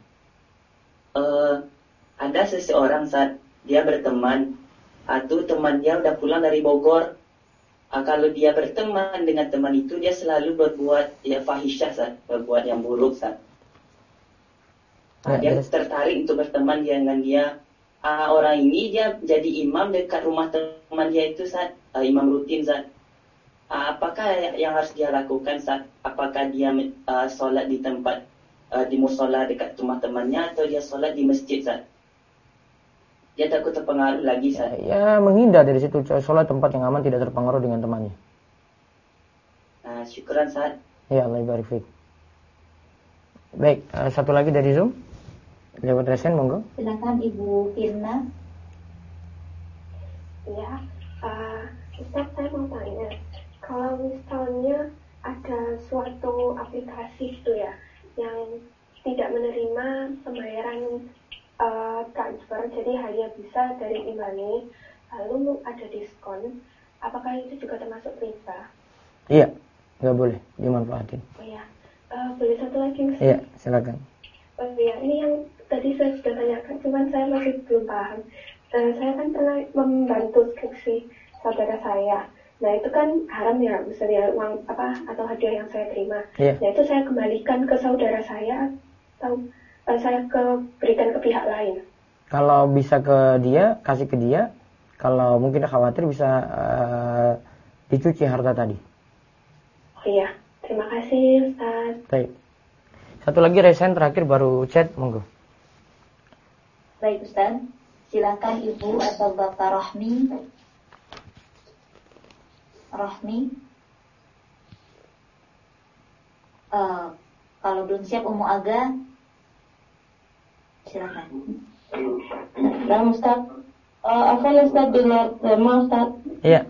Ada seseorang, Ustadz, dia berteman, atau teman dia udah pulang dari Bogor. Kalau dia berteman dengan teman itu, dia selalu berbuat ya fahisyah, Ustadz, berbuat yang buruk, Ustadz. Dia tertarik untuk berteman dengan dia. Orang ini dia jadi imam dekat rumah teman dia itu, Ustaz. Imam rutin, Ustaz. apakah yang harus dia lakukan saat apakah dia solat di tempat di musola dekat rumah temannya atau dia solat di masjid, Ustaz? Dia takut terpengaruh lagi, Ustaz.
Ya, menghindar dari situ, solat tempat yang aman, tidak terpengaruh dengan temannya.
Syukuran, Ustaz.
Ya, Allah barik fiik. Baik, satu lagi dari Zoom. Lewat resen, monggo.
Silakan Ibu Firna.
Ya, Ustaz, saya mau tanya, kalau misalnya ada suatu aplikasi itu ya, yang tidak menerima pembayaran transfer, jadi hanya bisa dari e-money, lalu ada diskon, apakah itu juga termasuk riba?
Iya, nggak boleh dimanfaatin.
Oh ya, boleh satu lagi, Ustaz?
Iya, silakan.
Oh ya, ini yang tadi saya sudah tanyakan, cuman saya masih belum paham. Saya kan pernah membantu skripsi saudara saya. Nah itu kan haram ya, misalnya uang atau hadiah yang saya terima.
Yeah.
Nah itu saya kembalikan ke saudara saya atau saya berikan ke pihak lain.
Kalau bisa ke dia, kasih ke dia. Kalau mungkin khawatir bisa dicuci harta tadi.
Oh iya, terima kasih Ustaz.
Baik. Satu lagi resen terakhir baru chat, monggo.
Baik Ustaz. Silakan Ibu atau Bapak Rohmi. Kalau belum siap Ummu Aga, silakan.
Nah Ustaz, asal Ustaz di luar tema Ustaz.
Iya.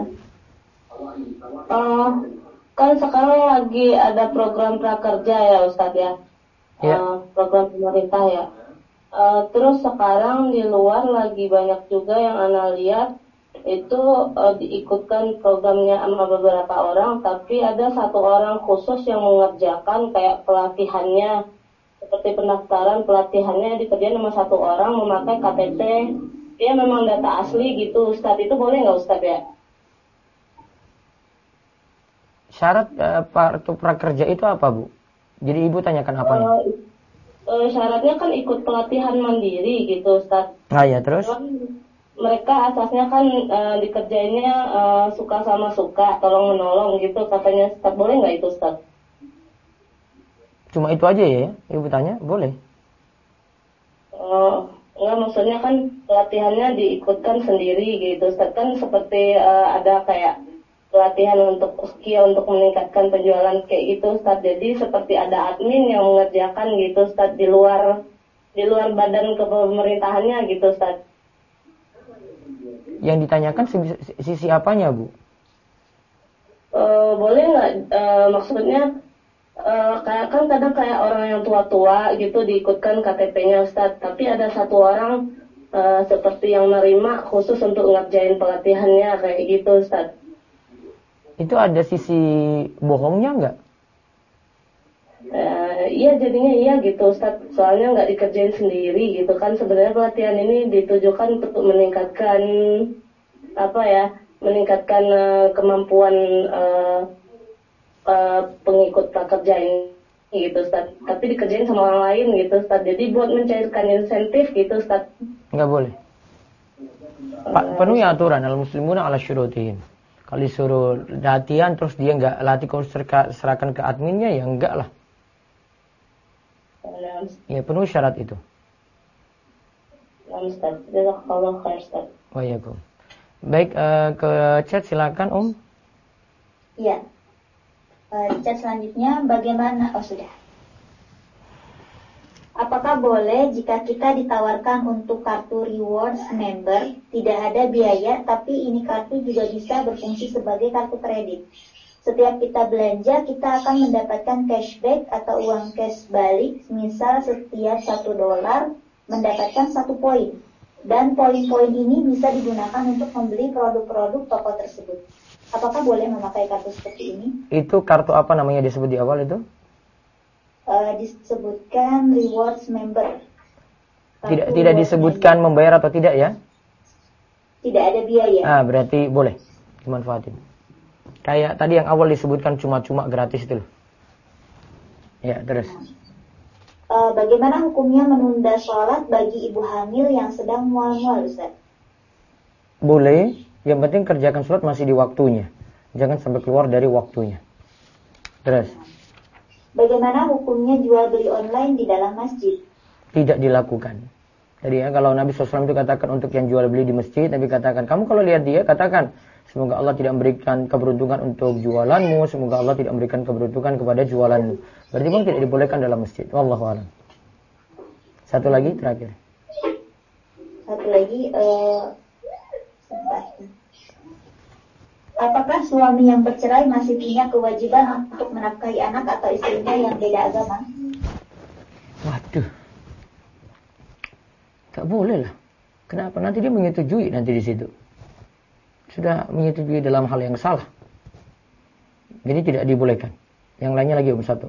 Kan sekarang lagi ada program prakerja ya Ustaz ya. Program pemerintah ya. Terus sekarang di luar lagi banyak juga yang ana lihat itu diikutkan programnya sama beberapa orang, tapi ada satu orang khusus yang mengerjakan kayak pelatihannya, seperti pendaftaran pelatihannya dikerjain sama satu orang memakai KTP. Dia memang data asli gitu Ustaz, itu boleh nggak Ustaz ya?
Syarat prakerja itu apa Bu? Jadi Ibu tanyakan apanya?
Syaratnya kan ikut pelatihan mandiri gitu Ustaz.
Ah ya, terus?
Mereka asasnya kan dikerjainnya suka sama suka, tolong menolong gitu katanya Ustaz. Boleh nggak itu Ustaz?
Cuma itu aja ya? Ibu tanya, boleh?
Enggak, maksudnya kan pelatihannya diikutkan sendiri gitu Ustaz. Kan seperti ada kayak pelatihan untuk skill untuk meningkatkan penjualan kayak gitu Ustaz. Jadi seperti ada admin yang mengerjakan gitu Ustaz di luar badan kepemerintahannya gitu Ustaz.
Yang ditanyakan sisi apanya Bu?
Boleh nggak maksudnya kayak kan kadang kayak orang yang tua-tua gitu diikutkan KTP-nya Ustaz. Tapi ada satu orang seperti yang nerima khusus untuk ngerjain pelatihannya kayak gitu Ustaz.
Itu ada sisi bohongnya nggak?
Iya jadinya iya gitu Ustaz. Soalnya nggak dikerjain sendiri gitu kan. Sebenarnya pelatihan ini ditujukan untuk meningkatkan meningkatkan kemampuan pengikut prakerja ini gitu Ustaz. Tapi dikerjain sama orang lain gitu Ustaz. Jadi buat mencairkan insentif gitu Ustaz.
Nggak boleh. Penuhi aturan al-muslimuna ala syurutihim. Kalau disuruh latihan terus dia nggak latih, kalau serahkan ke adminnya ya enggak lah. Ya penuhi syarat itu. Waalaikumsalam. Baik, ke chat silakan
Iya. Di chat selanjutnya bagaimana? Oh sudah. Apakah boleh jika kita ditawarkan untuk kartu rewards member, tidak ada biaya, tapi ini kartu juga bisa berfungsi sebagai kartu kredit. Setiap kita belanja, kita akan mendapatkan cashback atau uang cash balik, misal setiap $1 mendapatkan 1 poin. Dan poin-poin ini bisa digunakan untuk membeli produk-produk toko tersebut. Apakah boleh memakai kartu seperti ini?
Itu kartu apa namanya disebut di awal itu?
Disebutkan rewards member.
Tidak disebutkan member. Membayar atau tidak ya?
Tidak ada biaya.
Berarti boleh dimanfaatin. Kayak tadi yang awal disebutkan cuma-cuma gratis itu loh. Ya, terus.
Bagaimana hukumnya menunda sholat bagi ibu hamil yang sedang mual-mual, Ustaz?
Boleh, yang penting kerjakan sholat masih di waktunya. Jangan sampai keluar dari waktunya. Terus.
Bagaimana hukumnya jual beli online di dalam masjid?
Tidak dilakukan. Jadi ya, kalau Nabi SAW itu katakan untuk yang jual beli di masjid, Nabi katakan, kamu kalau lihat dia, katakan, semoga Allah tidak memberikan keberuntungan untuk jualanmu, semoga Allah tidak memberikan keberuntungan kepada jualanmu. Berarti pun tidak dibolehkan dalam masjid. Wallahu a'lam. Satu lagi terakhir.
Satu lagi, apakah suami yang bercerai masih punya kewajiban untuk menafkahi anak atau istrinya yang beda agama?
Waduh. Tak boleh lah. Kenapa? Nanti dia menyetujui nanti di situ. Sudah menyetujui dalam hal yang salah. Jadi tidak dibolehkan. Yang lainnya lagi satu.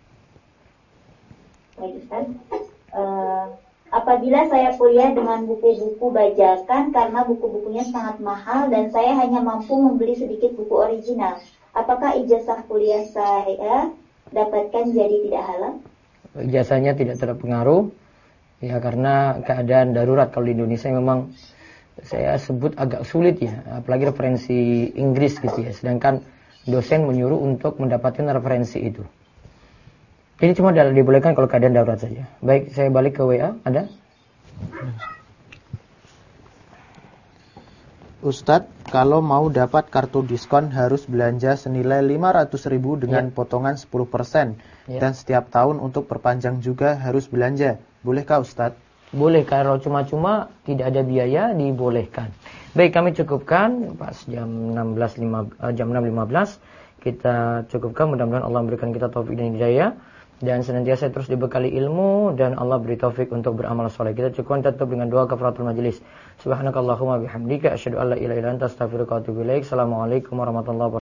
Baik Ustaz. Apabila saya kuliah dengan buku-buku bajakan karena buku-bukunya sangat mahal dan saya hanya mampu membeli sedikit buku original, apakah ijazah kuliah saya dapatkan jadi tidak halal?
Ijazahnya tidak terpengaruh. Ya karena keadaan darurat. Kalau di Indonesia memang saya sebut agak sulit ya, apalagi referensi Inggris gitu ya. Sedangkan dosen menyuruh untuk mendapatkan referensi itu. Jadi cuma dibolehkan kalau keadaan darurat saja. Baik, saya balik ke WA, ada?
Ustadz, kalau mau dapat kartu diskon harus belanja senilai 500.000 dengan potongan 10%. Dan setiap tahun untuk perpanjang juga harus belanja. Bolehkah Ustadz?
Boleh, kalau cuma-cuma tidak ada biaya dibolehkan. Baik, kami cukupkan pas jam 6.15 kita cukupkan. Mudah-mudahan Allah memberikan kita taufik dan hidayah dan senantiasa terus dibekali ilmu dan Allah beri taufik untuk beramal soleh. Kita cukupkan tutup dengan doa kafaratul majelis. Subhanakallahumma bihamdika asyhadu an la ilaha illa anta astaghfiruka wa atubu ilaik. Assalamualaikum warahmatullahi wabarakatuh.